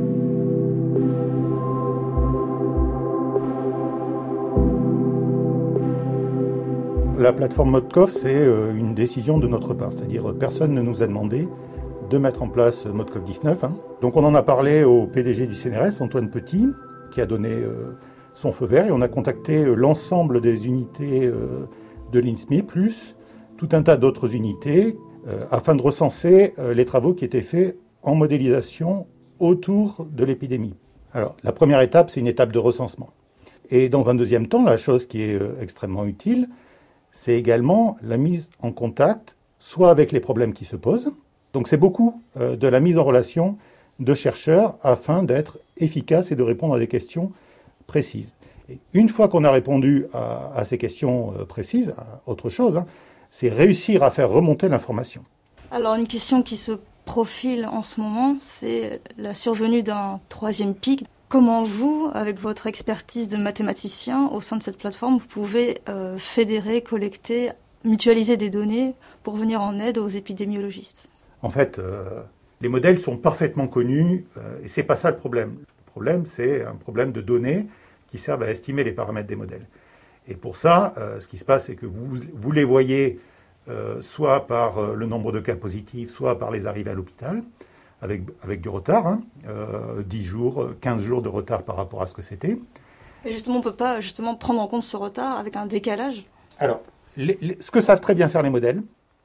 La plateforme ModCov, c'est une décision de notre part, c'est-à-dire personne ne nous a demandé de mettre en place ModCov dix-neuf. Hein. Donc on en a parlé au P D G du C N R S, Antoine Petit, qui a donné euh, son feu vert, et on a contacté l'ensemble des unités euh, de l'I N S M I, plus tout un tas d'autres unités, euh, afin de recenser euh, les travaux qui étaient faits en modélisation autour de l'épidémie. Alors la première étape, c'est une étape de recensement. Et dans un deuxième temps, la chose qui est euh, extrêmement utile, c'est également la mise en contact, soit avec les problèmes qui se posent. Donc c'est beaucoup euh, de la mise en relation de chercheurs afin d'être efficace et de répondre à des questions précises. Et une fois qu'on a répondu à, à ces questions euh, précises, autre chose, hein, c'est réussir à faire remonter l'information. Alors une question qui se profile en ce moment, c'est la survenue d'un troisième pic. Comment vous, avec votre expertise de mathématicien au sein de cette plateforme, vous pouvez euh, fédérer, collecter, mutualiser des données pour venir en aide aux épidémiologistes? En fait, euh, les modèles sont parfaitement connus euh, et c'est pas ça le problème. Le problème, c'est un problème de données qui servent à estimer les paramètres des modèles. Et pour ça, euh, ce qui se passe, c'est que vous, vous les voyez euh, soit par euh, le nombre de cas positifs, soit par les arrivées à l'hôpital. Avec, avec du retard, hein, euh, dix jours, quinze jours de retard par rapport à ce que c'était. Et justement, on ne peut pas justement prendre en compte ce retard avec un décalage? Alors, les, les, ce que savent très bien faire les modèles,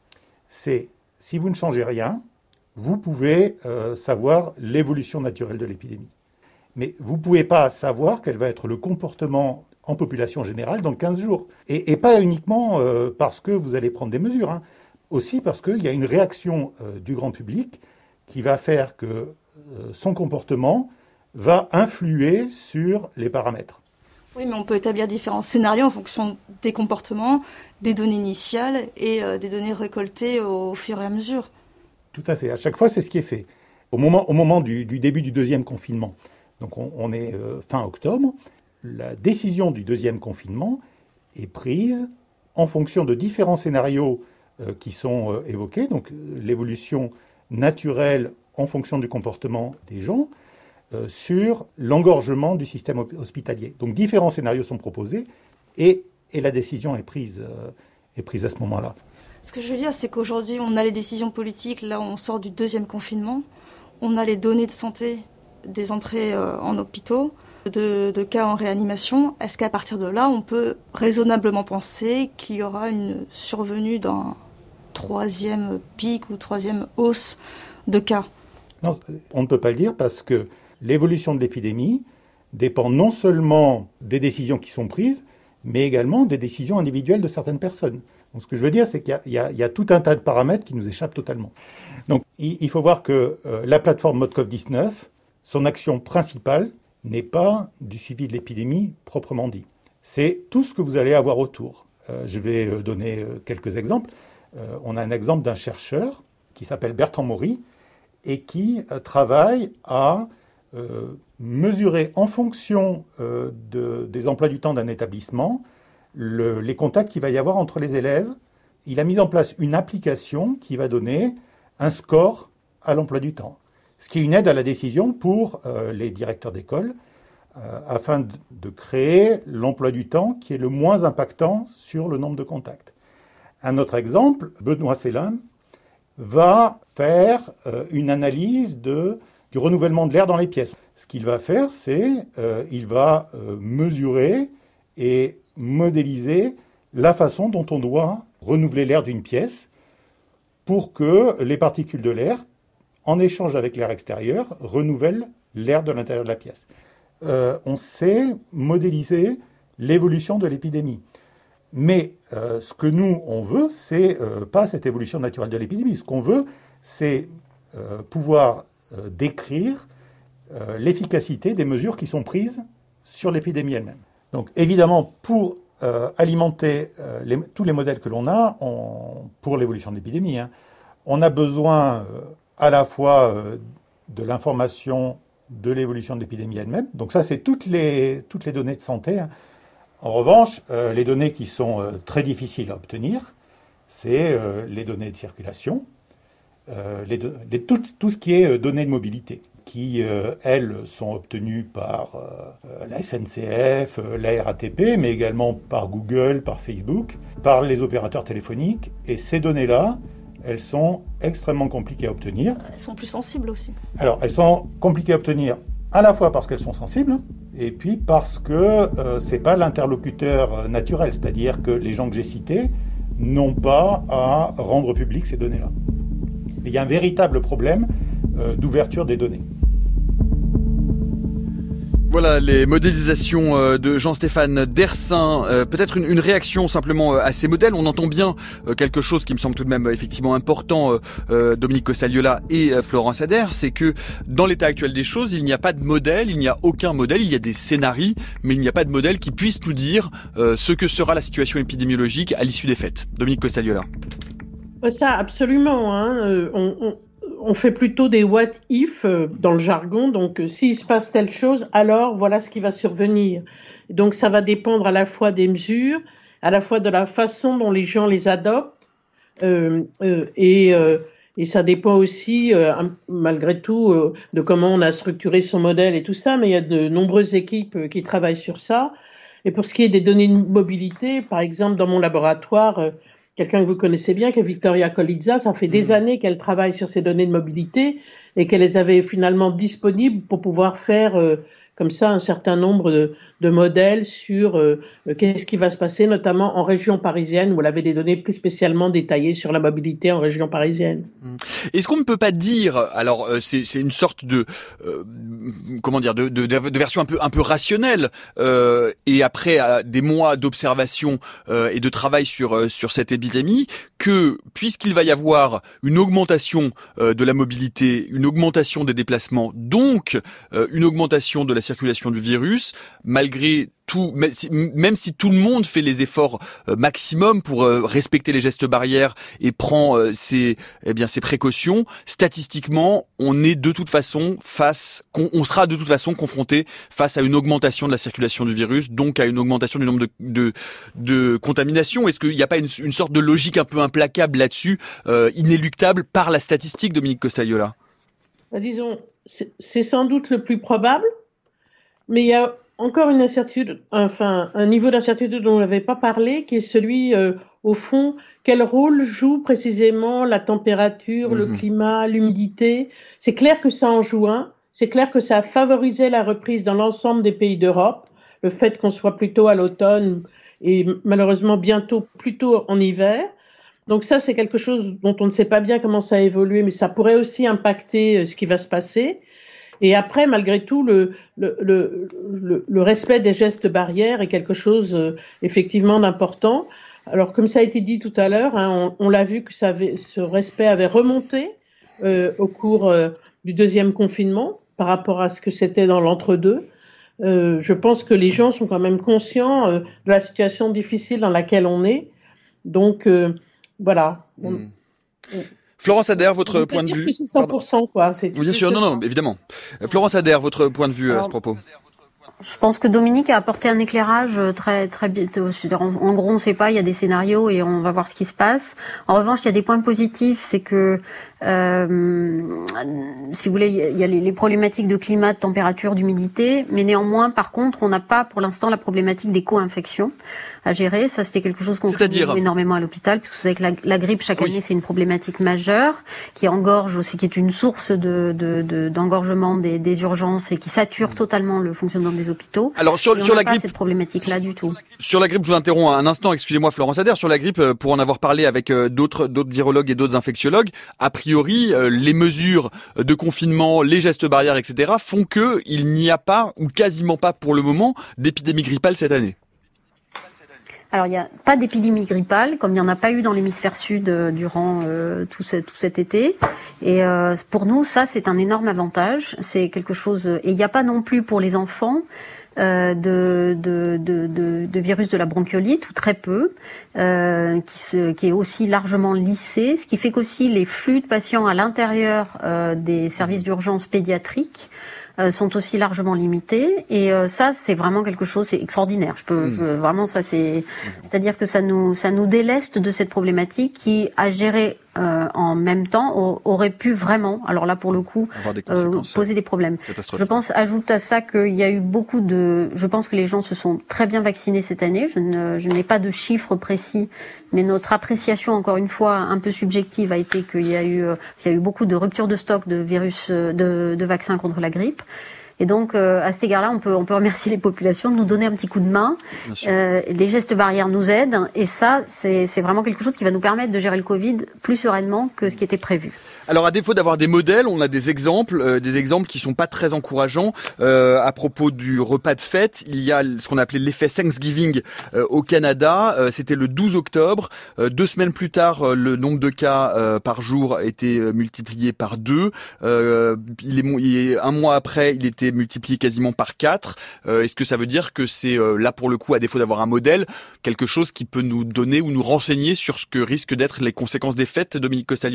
c'est, si vous ne changez rien, vous pouvez euh, savoir l'évolution naturelle de l'épidémie. Mais vous ne pouvez pas savoir quel va être le comportement en population générale dans quinze jours. Et, et pas uniquement euh, parce que vous allez prendre des mesures, hein, aussi parce qu'il y a une réaction euh, du grand public qui va faire que euh, son comportement va influer sur les paramètres. Oui, mais on peut établir différents scénarios en fonction des comportements, des données initiales et euh, des données récoltées au fur et à mesure. Tout à fait. À chaque fois, c'est ce qui est fait. Au moment, au moment du, du début du deuxième confinement, donc on, on est euh, fin octobre, la décision du deuxième confinement est prise en fonction de différents scénarios euh, qui sont euh, évoqués, donc l'évolution naturelle en fonction du comportement des gens, euh, sur l'engorgement du système hospitalier. Donc différents scénarios sont proposés et, et la décision est prise, euh, est prise à ce moment-là. Ce que je veux dire, c'est qu'aujourd'hui, on a les décisions politiques, là on sort du deuxième confinement, on a les données de santé des entrées euh, en hôpitaux, de, de cas en réanimation. Est-ce qu'à partir de là, on peut raisonnablement penser qu'il y aura une survenue d'un troisième pic ou troisième hausse de cas? Non, on ne peut pas le dire parce que l'évolution de l'épidémie dépend non seulement des décisions qui sont prises, mais également des décisions individuelles de certaines personnes. Donc ce que je veux dire, c'est qu'il y a, il y a, il y a tout un tas de paramètres qui nous échappent totalement. Donc il, il faut voir que euh, la plateforme ModCov dix-neuf, son action principale n'est pas du suivi de l'épidémie proprement dit. C'est tout ce que vous allez avoir autour. Euh, je vais euh, donner euh, quelques exemples. Euh, on a un exemple d'un chercheur qui s'appelle Bertrand Maury et qui euh, travaille à euh, mesurer en fonction euh, de, des emplois du temps d'un établissement le, les contacts qu'il va y avoir entre les élèves. Il a mis en place une application qui va donner un score à l'emploi du temps, ce qui est une aide à la décision pour euh, les directeurs d'école euh, afin de, de créer l'emploi du temps qui est le moins impactant sur le nombre de contacts. Un autre exemple, Benoît Célin va faire euh, une analyse de, du renouvellement de l'air dans les pièces. Ce qu'il va faire, c'est euh, il va euh, mesurer et modéliser la façon dont on doit renouveler l'air d'une pièce pour que les particules de l'air, en échange avec l'air extérieur, renouvellent l'air de l'intérieur de la pièce. Euh, on sait modéliser l'évolution de l'épidémie. Mais euh, ce que nous, on veut, c'est euh, pas cette évolution naturelle de l'épidémie. Ce qu'on veut, c'est euh, pouvoir euh, décrire euh, l'efficacité des mesures qui sont prises sur l'épidémie elle-même. Donc évidemment, pour euh, alimenter euh, les, tous les modèles que l'on a on, pour l'évolution de l'épidémie, hein, on a besoin euh, à la fois euh, de l'information de l'évolution de l'épidémie elle-même. Donc ça, c'est toutes les, toutes les données de santé, hein. En revanche, euh, les données qui sont euh, très difficiles à obtenir, c'est euh, les données de circulation, euh, les, les, tout, tout ce qui est euh, données de mobilité, qui, euh, elles, sont obtenues par euh, la S N C F, euh, la R A T P, mais également par Google, par Facebook, par les opérateurs téléphoniques. Et ces données-là, elles sont extrêmement compliquées à obtenir. Elles sont plus sensibles aussi. Alors, elles sont compliquées à obtenir à la fois parce qu'elles sont sensibles, et puis parce que euh, c'est pas l'interlocuteur naturel, c'est-à-dire que les gens que j'ai cités n'ont pas à rendre public ces données-là. Il y a un véritable problème euh, d'ouverture des données. Voilà les modélisations de Jean-Stéphane Dersin. Euh, peut-être une, une réaction simplement à ces modèles. On entend bien euh, quelque chose qui me semble tout de même effectivement important, euh, euh, Dominique Costa-Liola et euh, Florence Ader, c'est que dans l'état actuel des choses, il n'y a pas de modèle, il n'y a aucun modèle, il y a des scénarios, mais il n'y a pas de modèle qui puisse nous dire euh, ce que sera la situation épidémiologique à l'issue des fêtes. Dominique Costa-Liola. Ça, absolument. Hein. Euh, on, on... On fait plutôt des what if euh, dans le jargon, donc euh, s'il se passe telle chose, alors voilà ce qui va survenir. Donc ça va dépendre à la fois des mesures, à la fois de la façon dont les gens les adoptent, euh, euh, et, euh, et ça dépend aussi, euh, malgré tout, euh, de comment on a structuré son modèle et tout ça, mais il y a de nombreuses équipes euh, qui travaillent sur ça. Et pour ce qui est des données de mobilité, par exemple, dans mon laboratoire, euh, quelqu'un que vous connaissez bien, qui est Victoria Kolitza, ça fait des mmh. années qu'elle travaille sur ces données de mobilité et qu'elle les avait finalement disponibles pour pouvoir faire euh, comme ça un certain nombre de, de modèles sur euh, qu'est-ce qui va se passer, notamment en région parisienne, où elle avait des données plus spécialement détaillées sur la mobilité en région parisienne. Est-ce qu'on ne peut pas dire, alors euh, c'est, c'est une sorte de, euh, comment dire, de, de, de version un peu, un peu rationnelle, euh, et après euh, des mois d'observation euh, et de travail sur, euh, sur cette épidémie, que puisqu'il va y avoir une augmentation euh, de la mobilité, une augmentation des déplacements, donc euh, une augmentation de la circulation du virus, malgré tout, même si tout le monde fait les efforts maximum pour respecter les gestes barrières et prend ses, eh bien, ses précautions, statistiquement, on est de toute façon face, on sera de toute façon confronté face à une augmentation de la circulation du virus, donc à une augmentation du nombre de, de, de contaminations. Est-ce qu'il n'y a pas une, une sorte de logique un peu implacable là-dessus, euh, inéluctable par la statistique, Dominique Costagliola? Disons, c'est, c'est sans doute le plus probable, mais il y a encore une incertitude, enfin un niveau d'incertitude dont on n'avait pas parlé, qui est celui, euh, au fond, quel rôle joue précisément la température, mmh. le climat, l'humidité. C'est clair que ça en joue un, c'est clair que ça a favorisé la reprise dans l'ensemble des pays d'Europe, le fait qu'on soit plutôt à l'automne et malheureusement bientôt plutôt en hiver. Donc ça, c'est quelque chose dont on ne sait pas bien comment ça a évolué, mais ça pourrait aussi impacter euh, ce qui va se passer. Et après, malgré tout, le, le, le, le, le respect des gestes barrières est quelque chose euh, effectivement d'important. Alors, comme ça a été dit tout à l'heure, hein, on, on l'a vu que ça avait, ce respect avait remonté euh, au cours euh, du deuxième confinement par rapport à ce que c'était dans l'entre-deux. Euh, je pense que les gens sont quand même conscients euh, de la situation difficile dans laquelle on est. Donc, euh, voilà. On, mmh. on, Florence Ader, votre point de vue. C'est cent pour cent, quoi. C'est oui, bien sûr, non, non, évidemment. Florence Ader, votre point de vue Alors, à ce propos. Je pense que Dominique a apporté un éclairage très très bien. En gros, on ne sait pas, il y a des scénarios et on va voir ce qui se passe. En revanche, il y a des points positifs, c'est que euh, si vous voulez, il y a les, les problématiques de climat, de température, d'humidité, mais néanmoins, par contre, on n'a pas pour l'instant la problématique des co-infections à gérer. Ça, c'était quelque chose qu'on connaît énormément à l'hôpital, puisque vous savez que la, la grippe chaque oui. année, c'est une problématique majeure qui engorge aussi, qui est une source de, de, de d'engorgement des, des urgences et qui sature mmh. totalement le fonctionnement des hôpitaux. Alors sur, sur la grippe, cette problématique-là du tout. Sur la grippe, je vous interromps un instant. Excusez-moi, Florence Ader. Sur la grippe, pour en avoir parlé avec d'autres d'autres virologues et d'autres infectiologues, a priori, les mesures de confinement, les gestes barrières, et cetera, font que il n'y a pas ou quasiment pas pour le moment d'épidémie grippale cette année. Alors, il n'y a pas d'épidémie grippale, comme il n'y en a pas eu dans l'hémisphère sud euh, durant euh, tout, ce, tout cet été. Et euh, pour nous, ça, c'est un énorme avantage. C'est quelque chose. Et il n'y a pas non plus pour les enfants euh, de, de, de, de, de virus de la bronchiolite, ou très peu, euh, qui, se, qui est aussi largement lissé, ce qui fait qu'aussi les flux de patients à l'intérieur euh, des services d'urgence pédiatriques Euh, sont aussi largement limités, et euh, ça c'est vraiment quelque chose, c'est extraordinaire. Je peux, mmh. je, vraiment ça c'est, c'est-à-dire que ça nous ça nous déleste de cette problématique qui, à gérer euh, en même temps, aurait pu vraiment, alors là pour le coup, euh, poser des problèmes. Je pense, ajoute à ça qu'il y a eu beaucoup de, je pense que les gens se sont très bien vaccinés cette année. Je ne, je n'ai pas de chiffres précis, mais notre appréciation, encore une fois, un peu subjective, a été qu'il y a eu, qu'il y a eu beaucoup de ruptures de stock de virus, de, de vaccins contre la grippe. Et donc, euh, à cet égard-là, on peut, on peut remercier les populations de nous donner un petit coup de main. Euh, les gestes barrières nous aident, et ça, c'est, c'est vraiment quelque chose qui va nous permettre de gérer le Covid plus sereinement que ce qui était prévu. Alors, à défaut d'avoir des modèles, on a des exemples, euh, des exemples qui sont pas très encourageants. Euh, à propos du repas de fête, il y a ce qu'on a appelé l'effet Thanksgiving euh, au Canada. Euh, c'était le douze octobre. Euh, deux semaines plus tard, euh, le nombre de cas euh, par jour a été euh, multiplié par deux. Euh, il est, il est un mois après, il était multiplié quasiment par quatre. Euh, est-ce que ça veut dire que c'est euh, là pour le coup, à défaut d'avoir un modèle, quelque chose qui peut nous donner ou nous renseigner sur ce que risquent d'être les conséquences des fêtes, Dominique Costagliola ?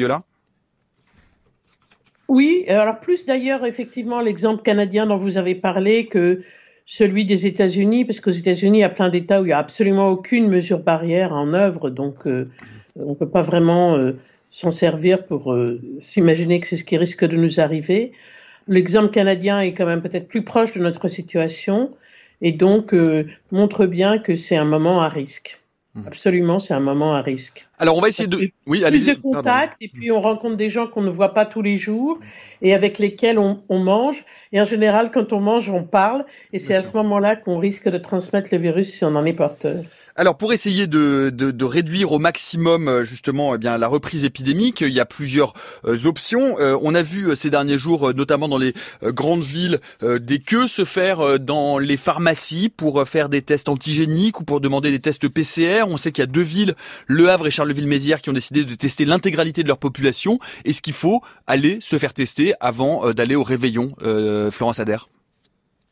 Oui, alors plus d'ailleurs effectivement l'exemple canadien dont vous avez parlé que celui des États-Unis, parce qu'aux États-Unis il y a plein d'États où il n'y a absolument aucune mesure barrière en œuvre, donc euh, on ne peut pas vraiment euh, s'en servir pour euh, s'imaginer que c'est ce qui risque de nous arriver. L'exemple canadien est quand même peut-être plus proche de notre situation et donc euh, montre bien que c'est un moment à risque. Absolument, c'est un moment à risque. Alors on va essayer de, oui, allez-y. Plus de contact, et puis on rencontre des gens qu'on ne voit pas tous les jours et avec lesquels on, on mange. Et en général, quand on mange, on parle, et c'est à ce moment-là qu'on risque de transmettre le virus si on en est porteur. Alors pour essayer de, de, de réduire au maximum justement eh bien la reprise épidémique, il y a plusieurs euh, options. Euh, on a vu euh, ces derniers jours, euh, notamment dans les euh, grandes villes, euh, des queues se faire euh, dans les pharmacies pour euh, faire des tests antigéniques ou pour demander des tests P C R. On sait qu'il y a deux villes, Le Havre et Charleville-Mézières, qui ont décidé de tester l'intégralité de leur population. Est-ce qu'il faut aller se faire tester avant euh, d'aller au réveillon, euh, Florence Ader ?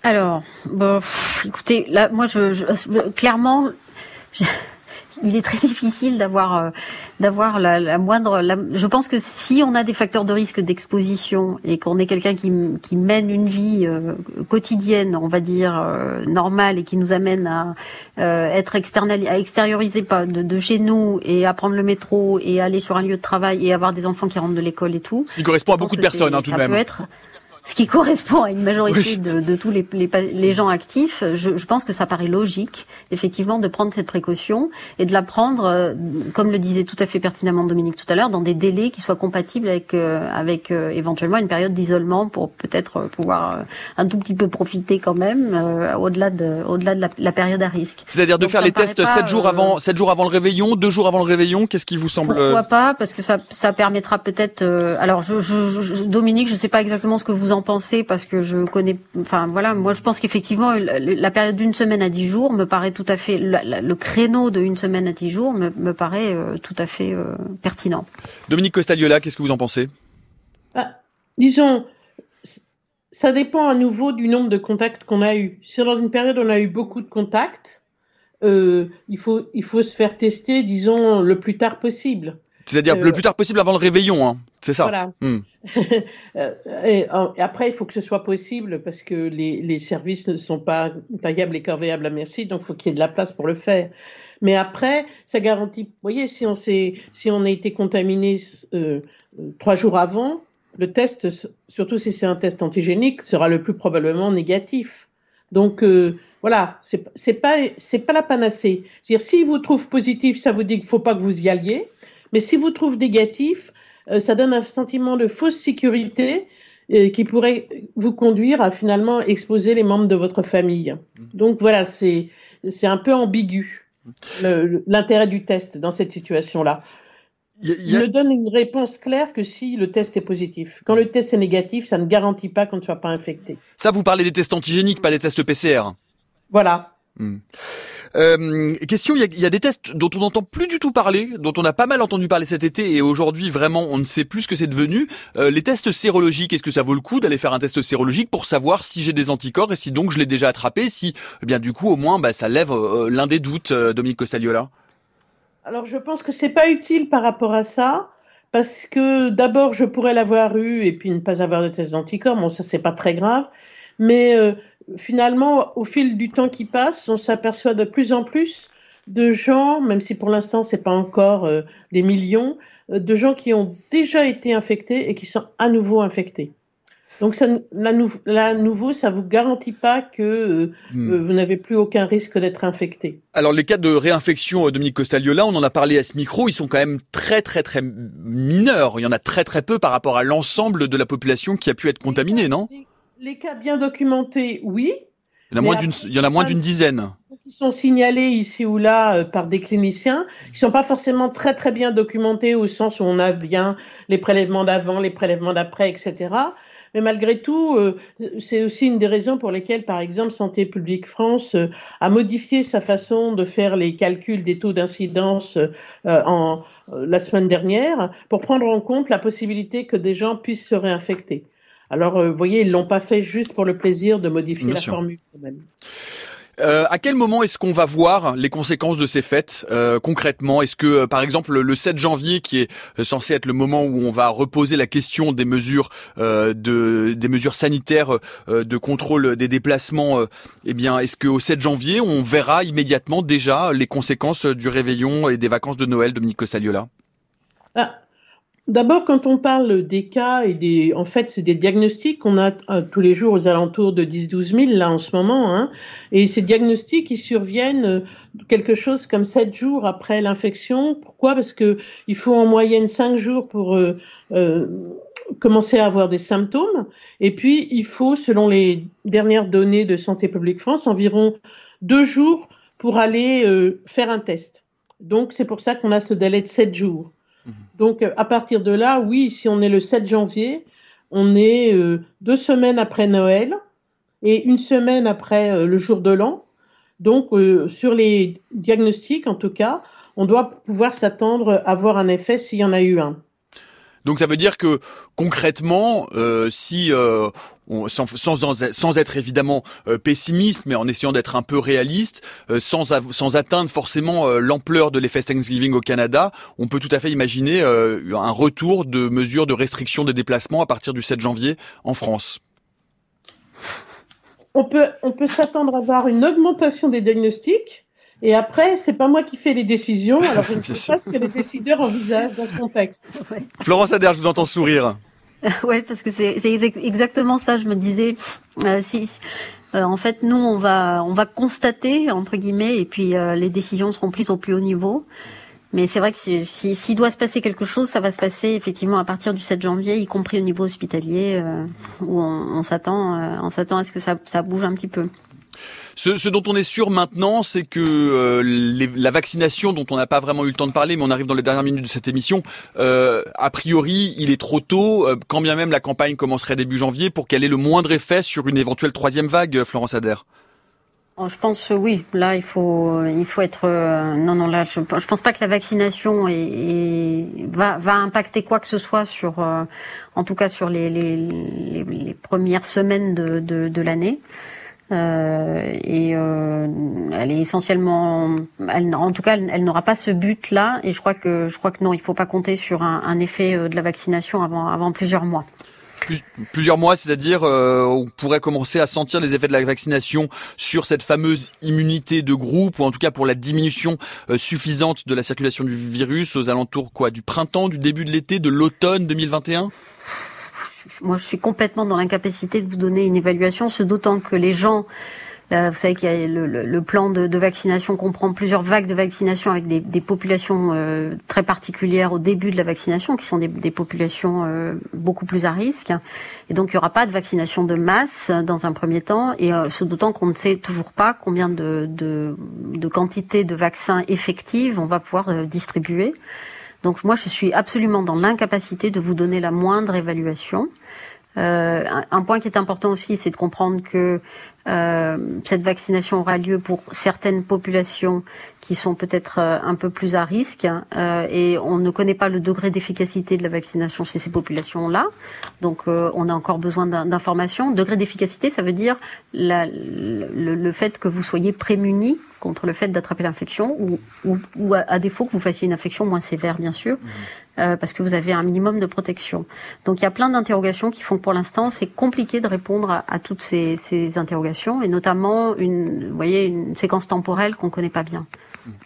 Alors, bon, pff, écoutez, là, moi, je, je clairement, je, il est très difficile d'avoir, euh, d'avoir la, la moindre. La, je pense que si on a des facteurs de risque d'exposition et qu'on est quelqu'un qui, qui mène une vie euh, quotidienne, on va dire euh, normale, et qui nous amène à euh, être externali- à extérioriser pas de, de chez nous et à prendre le métro et aller sur un lieu de travail et avoir des enfants qui rentrent de l'école et tout. Ce qui correspond à beaucoup de personnes, hein, tout de même. Ça peut être. Ce qui correspond à une majorité oui. de, de tous les, les, les gens actifs, je, je pense que ça paraît logique, effectivement, de prendre cette précaution et de la prendre, euh, comme le disait tout à fait pertinemment Dominique tout à l'heure, dans des délais qui soient compatibles avec, euh, avec euh, éventuellement une période d'isolement pour peut-être euh, pouvoir euh, un tout petit peu profiter quand même euh, au-delà de, au-delà de la, la période à risque. C'est-à-dire de Donc, faire les tests pas, sept jours euh, avant, sept jours avant le réveillon, deux jours avant le réveillon. Qu'est-ce qui vous semble? Pourquoi pas? Parce que ça, ça permettra peut-être. Euh, alors, je, je, je, Dominique, je sais pas exactement ce que vous en pensez parce que je connais. Enfin, voilà. Moi, je pense qu'effectivement, la, la période d'une semaine à dix jours me paraît tout à fait. La, la, le créneau de une semaine à dix jours me, me paraît euh, tout à fait euh, pertinent. Dominique Costagnola, qu'est-ce que vous en pensez? Ah, disons. Ça dépend à nouveau du nombre de contacts qu'on a eu. Si dans une période on a eu beaucoup de contacts, euh, il faut il faut se faire tester, disons, le plus tard possible. C'est-à-dire euh, le plus tard possible avant le réveillon, hein. C'est ça. Voilà. Mmh. et, et après, il faut que ce soit possible parce que les, les services ne sont pas taillables et corvéables à merci, donc il faut qu'il y ait de la place pour le faire. Mais après, ça garantit. Vous voyez, si on s'est si on a été contaminé euh, trois jours avant, le test, surtout si c'est un test antigénique, sera le plus probablement négatif. Donc euh, voilà, c'est, c'est pas c'est pas la panacée. C'est-à-dire, s'il vous trouve positif, ça vous dit qu'il faut pas que vous y alliez. Mais si vous trouve négatif, euh, ça donne un sentiment de fausse sécurité euh, qui pourrait vous conduire à finalement exposer les membres de votre famille. Donc voilà, c'est c'est un peu ambigu le, l'intérêt du test dans cette situation-là. Il a... ne donne une réponse claire que si le test est positif. Quand le test est négatif, ça ne garantit pas qu'on ne soit pas infecté. Ça, vous parlez des tests antigéniques, pas des tests P C R. Voilà. Hum. Euh, question, il y, a, il y a des tests dont on n'entend plus du tout parler, dont on a pas mal entendu parler cet été, et aujourd'hui vraiment on ne sait plus ce que c'est devenu. Euh, les tests sérologiques, est-ce que ça vaut le coup d'aller faire un test sérologique pour savoir si j'ai des anticorps et si donc je l'ai déjà attrapé, si eh bien du coup au moins bah, ça lève euh, l'un des doutes, euh, Dominique Costagnola? Alors je pense que c'est pas utile par rapport à ça, parce que d'abord je pourrais l'avoir eu et puis ne pas avoir de test d'anticorps, bon ça c'est pas très grave, mais euh, finalement au fil du temps qui passe, on s'aperçoit de plus en plus de gens, même si pour l'instant c'est pas encore euh, des millions, euh, de gens qui ont déjà été infectés et qui sont à nouveau infectés. Donc ça, là, nou- là, nouveau, ça vous garantit pas que euh, mmh. euh, vous n'avez plus aucun risque d'être infecté. Alors les cas de réinfection, Dominique Costagnola, on en a parlé à ce micro, ils sont quand même très très très mineurs. Il y en a très très peu par rapport à l'ensemble de la population qui a pu être contaminée, non ? Les cas bien documentés, oui. Il y en a moins d'une, il y en a moins d'une dizaine. Qui sont signalés ici ou là euh, par des cliniciens, qui sont pas forcément très très bien documentés au sens où on a bien les prélèvements d'avant, les prélèvements d'après, et cetera. Mais malgré tout, euh, c'est aussi une des raisons pour lesquelles, par exemple, Santé publique France euh, a modifié sa façon de faire les calculs des taux d'incidence euh, en euh, la semaine dernière pour prendre en compte la possibilité que des gens puissent se réinfecter. Alors, euh, vous voyez, ils l'ont pas fait juste pour le plaisir de modifier Bien la sûr. formule quand même. Euh, à quel moment est-ce qu'on va voir les conséquences de ces fêtes euh, concrètement? Est-ce que, euh, par exemple, le sept janvier, qui est euh, censé être le moment où on va reposer la question des mesures euh, de des mesures sanitaires euh, de contrôle des déplacements, euh, eh bien, est-ce qu'au sept janvier, on verra immédiatement déjà les conséquences du réveillon et des vacances de Noël, Dominique Costagnola? Ah. D'abord, quand on parle des cas et des, en fait, c'est des diagnostics qu'on a euh, tous les jours aux alentours de dix à douze mille là en ce moment, hein. Et ces diagnostics, ils surviennent euh, quelque chose comme sept jours après l'infection. Pourquoi? Parce que il faut en moyenne cinq jours pour euh, euh, commencer à avoir des symptômes. Et puis, il faut, selon les dernières données de Santé publique France, environ deux jours pour aller euh, faire un test. Donc, c'est pour ça qu'on a ce délai de sept jours. Donc, à partir de là, oui, si on est le sept janvier, on est euh, deux semaines après Noël et une semaine après euh, le jour de l'an. Donc, euh, sur les diagnostics, en tout cas, on doit pouvoir s'attendre à avoir un effet s'il y en a eu un. Donc ça veut dire que concrètement, euh, si euh, on, sans, sans sans être évidemment euh, pessimiste, mais en essayant d'être un peu réaliste, euh, sans sans atteindre forcément euh, l'ampleur de l'effet Thanksgiving au Canada, on peut tout à fait imaginer euh, un retour de mesures de restriction des déplacements à partir du sept janvier en France. On peut on peut s'attendre à voir une augmentation des diagnostics. Et après, c'est pas moi qui fais les décisions, alors je ne sais pas ce que les décideurs envisagent dans ce contexte. Ouais. Florence Adair, je vous entends sourire. Ouais, parce que c'est, c'est exactement ça. Je me disais, euh, si, euh, en fait, nous, on va, on va constater entre guillemets, et puis euh, les décisions seront prises au plus haut niveau. Mais c'est vrai que si, si, s'il doit se passer quelque chose, ça va se passer effectivement à partir du sept janvier, y compris au niveau hospitalier, euh, où on, on s'attend, euh, on s'attend à ce que ça, ça bouge un petit peu. Ce, ce dont on est sûr maintenant, c'est que euh, les, la vaccination, dont on n'a pas vraiment eu le temps de parler, mais on arrive dans les dernières minutes de cette émission, euh, a priori, il est trop tôt, euh, quand bien même la campagne commencerait début janvier, pour qu'elle ait le moindre effet sur une éventuelle troisième vague, Florence Adair. Je pense oui. Là, il faut, il faut être. Euh, non, non. Là, je, je pense pas que la vaccination est, est, va, va impacter quoi que ce soit sur, euh, en tout cas sur les, les, les, les premières semaines de, de, de l'année. Euh, et euh, elle est essentiellement, elle, en tout cas, elle, elle n'aura pas ce but-là. Et je crois que, je crois que non, il faut pas compter sur un, un effet de la vaccination avant, avant plusieurs mois. Plus, plusieurs mois, c'est-à-dire euh, on pourrait commencer à sentir les effets de la vaccination sur cette fameuse immunité de groupe, ou en tout cas pour la diminution euh, suffisante de la circulation du virus aux alentours quoi, du printemps, du début de l'été, de l'automne deux mille vingt et un. Moi, je suis complètement dans l'incapacité de vous donner une évaluation, ce d'autant que les gens, euh, vous savez qu'il y a le, le, le plan de, de vaccination comprend plusieurs vagues de vaccination avec des, des populations euh, très particulières au début de la vaccination, qui sont des, des populations euh, beaucoup plus à risque. Et donc, il n'y aura pas de vaccination de masse dans un premier temps, et euh, ce d'autant qu'on ne sait toujours pas combien de, de, de quantités de vaccins effectives on va pouvoir euh, distribuer. Donc moi, je suis absolument dans l'incapacité de vous donner la moindre évaluation. Euh, un, un point qui est important aussi, c'est de comprendre que euh, cette vaccination aura lieu pour certaines populations qui sont peut-être euh, un peu plus à risque, euh, et on ne connaît pas le degré d'efficacité de la vaccination chez ces populations-là. Donc euh, on a encore besoin d'informations. Degré d'efficacité, ça veut dire la, le, le fait que vous soyez prémunis contre le fait d'attraper l'infection, ou, ou, ou à, à défaut que vous fassiez une infection moins sévère, bien sûr, mmh. euh, parce que vous avez un minimum de protection. Donc il y a plein d'interrogations qui font que pour l'instant, c'est compliqué de répondre à, à toutes ces, ces interrogations, et notamment une, vous voyez, une séquence temporelle qu'on ne connaît pas bien.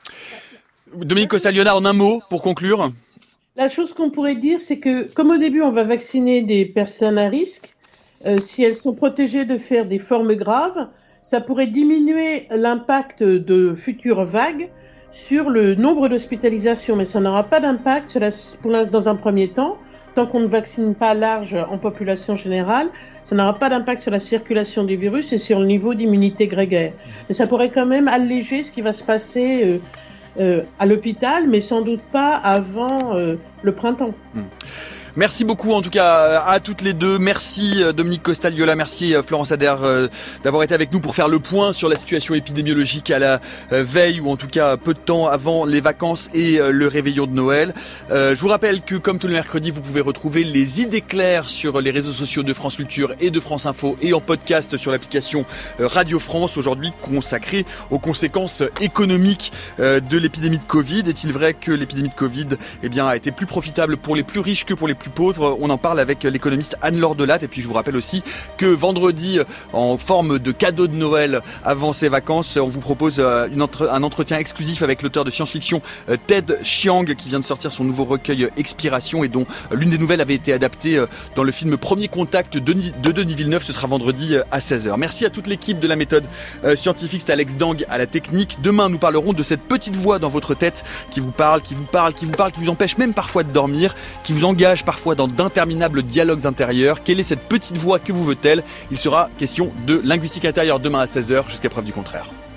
Dominique Costaliona, en un mot, pour conclure. La chose qu'on pourrait dire, c'est que, comme au début, on va vacciner des personnes à risque, euh, si elles sont protégées de faire des formes graves, ça pourrait diminuer l'impact de futures vagues sur le nombre d'hospitalisations, mais ça n'aura pas d'impact sur la, pour l'instant, dans un premier temps, tant qu'on ne vaccine pas large en population générale, ça n'aura pas d'impact sur la circulation du virus et sur le niveau d'immunité grégaire. Mais ça pourrait quand même alléger ce qui va se passer euh, euh, à l'hôpital, mais sans doute pas avant euh, le printemps. Mmh. Merci beaucoup en tout cas à toutes les deux. Merci Dominique Costaliola, merci Florence Adair d'avoir été avec nous pour faire le point sur la situation épidémiologique à la veille, ou en tout cas peu de temps avant les vacances et le réveillon de Noël. Je vous rappelle que comme tous les mercredis, vous pouvez retrouver les idées claires sur les réseaux sociaux de France Culture et de France Info, et en podcast sur l'application Radio France, aujourd'hui consacrée aux conséquences économiques de l'épidémie de Covid. Est-il vrai que l'épidémie de Covid eh bien, a été plus profitable pour les plus riches que pour les plus pauvres? On en parle avec l'économiste Anne-Laure Delatte. Et puis je vous rappelle aussi que vendredi, en forme de cadeau de Noël avant ses vacances, on vous propose une entre- un entretien exclusif avec l'auteur de science-fiction Ted Chiang, qui vient de sortir son nouveau recueil Expiration, et dont l'une des nouvelles avait été adaptée dans le film Premier Contact de Denis Villeneuve. Ce sera vendredi à seize heures. Merci à toute l'équipe de la méthode scientifique. C'est Alex Dang à la technique. Demain, nous parlerons de cette petite voix dans votre tête qui vous parle, qui vous parle, qui vous parle, qui vous empêche même parfois de dormir, qui vous engage parfois dans d'interminables dialogues intérieurs. Quelle est cette petite voix? Que vous veut-elle? Il sera question de linguistique intérieure demain à seize heures, jusqu'à preuve du contraire.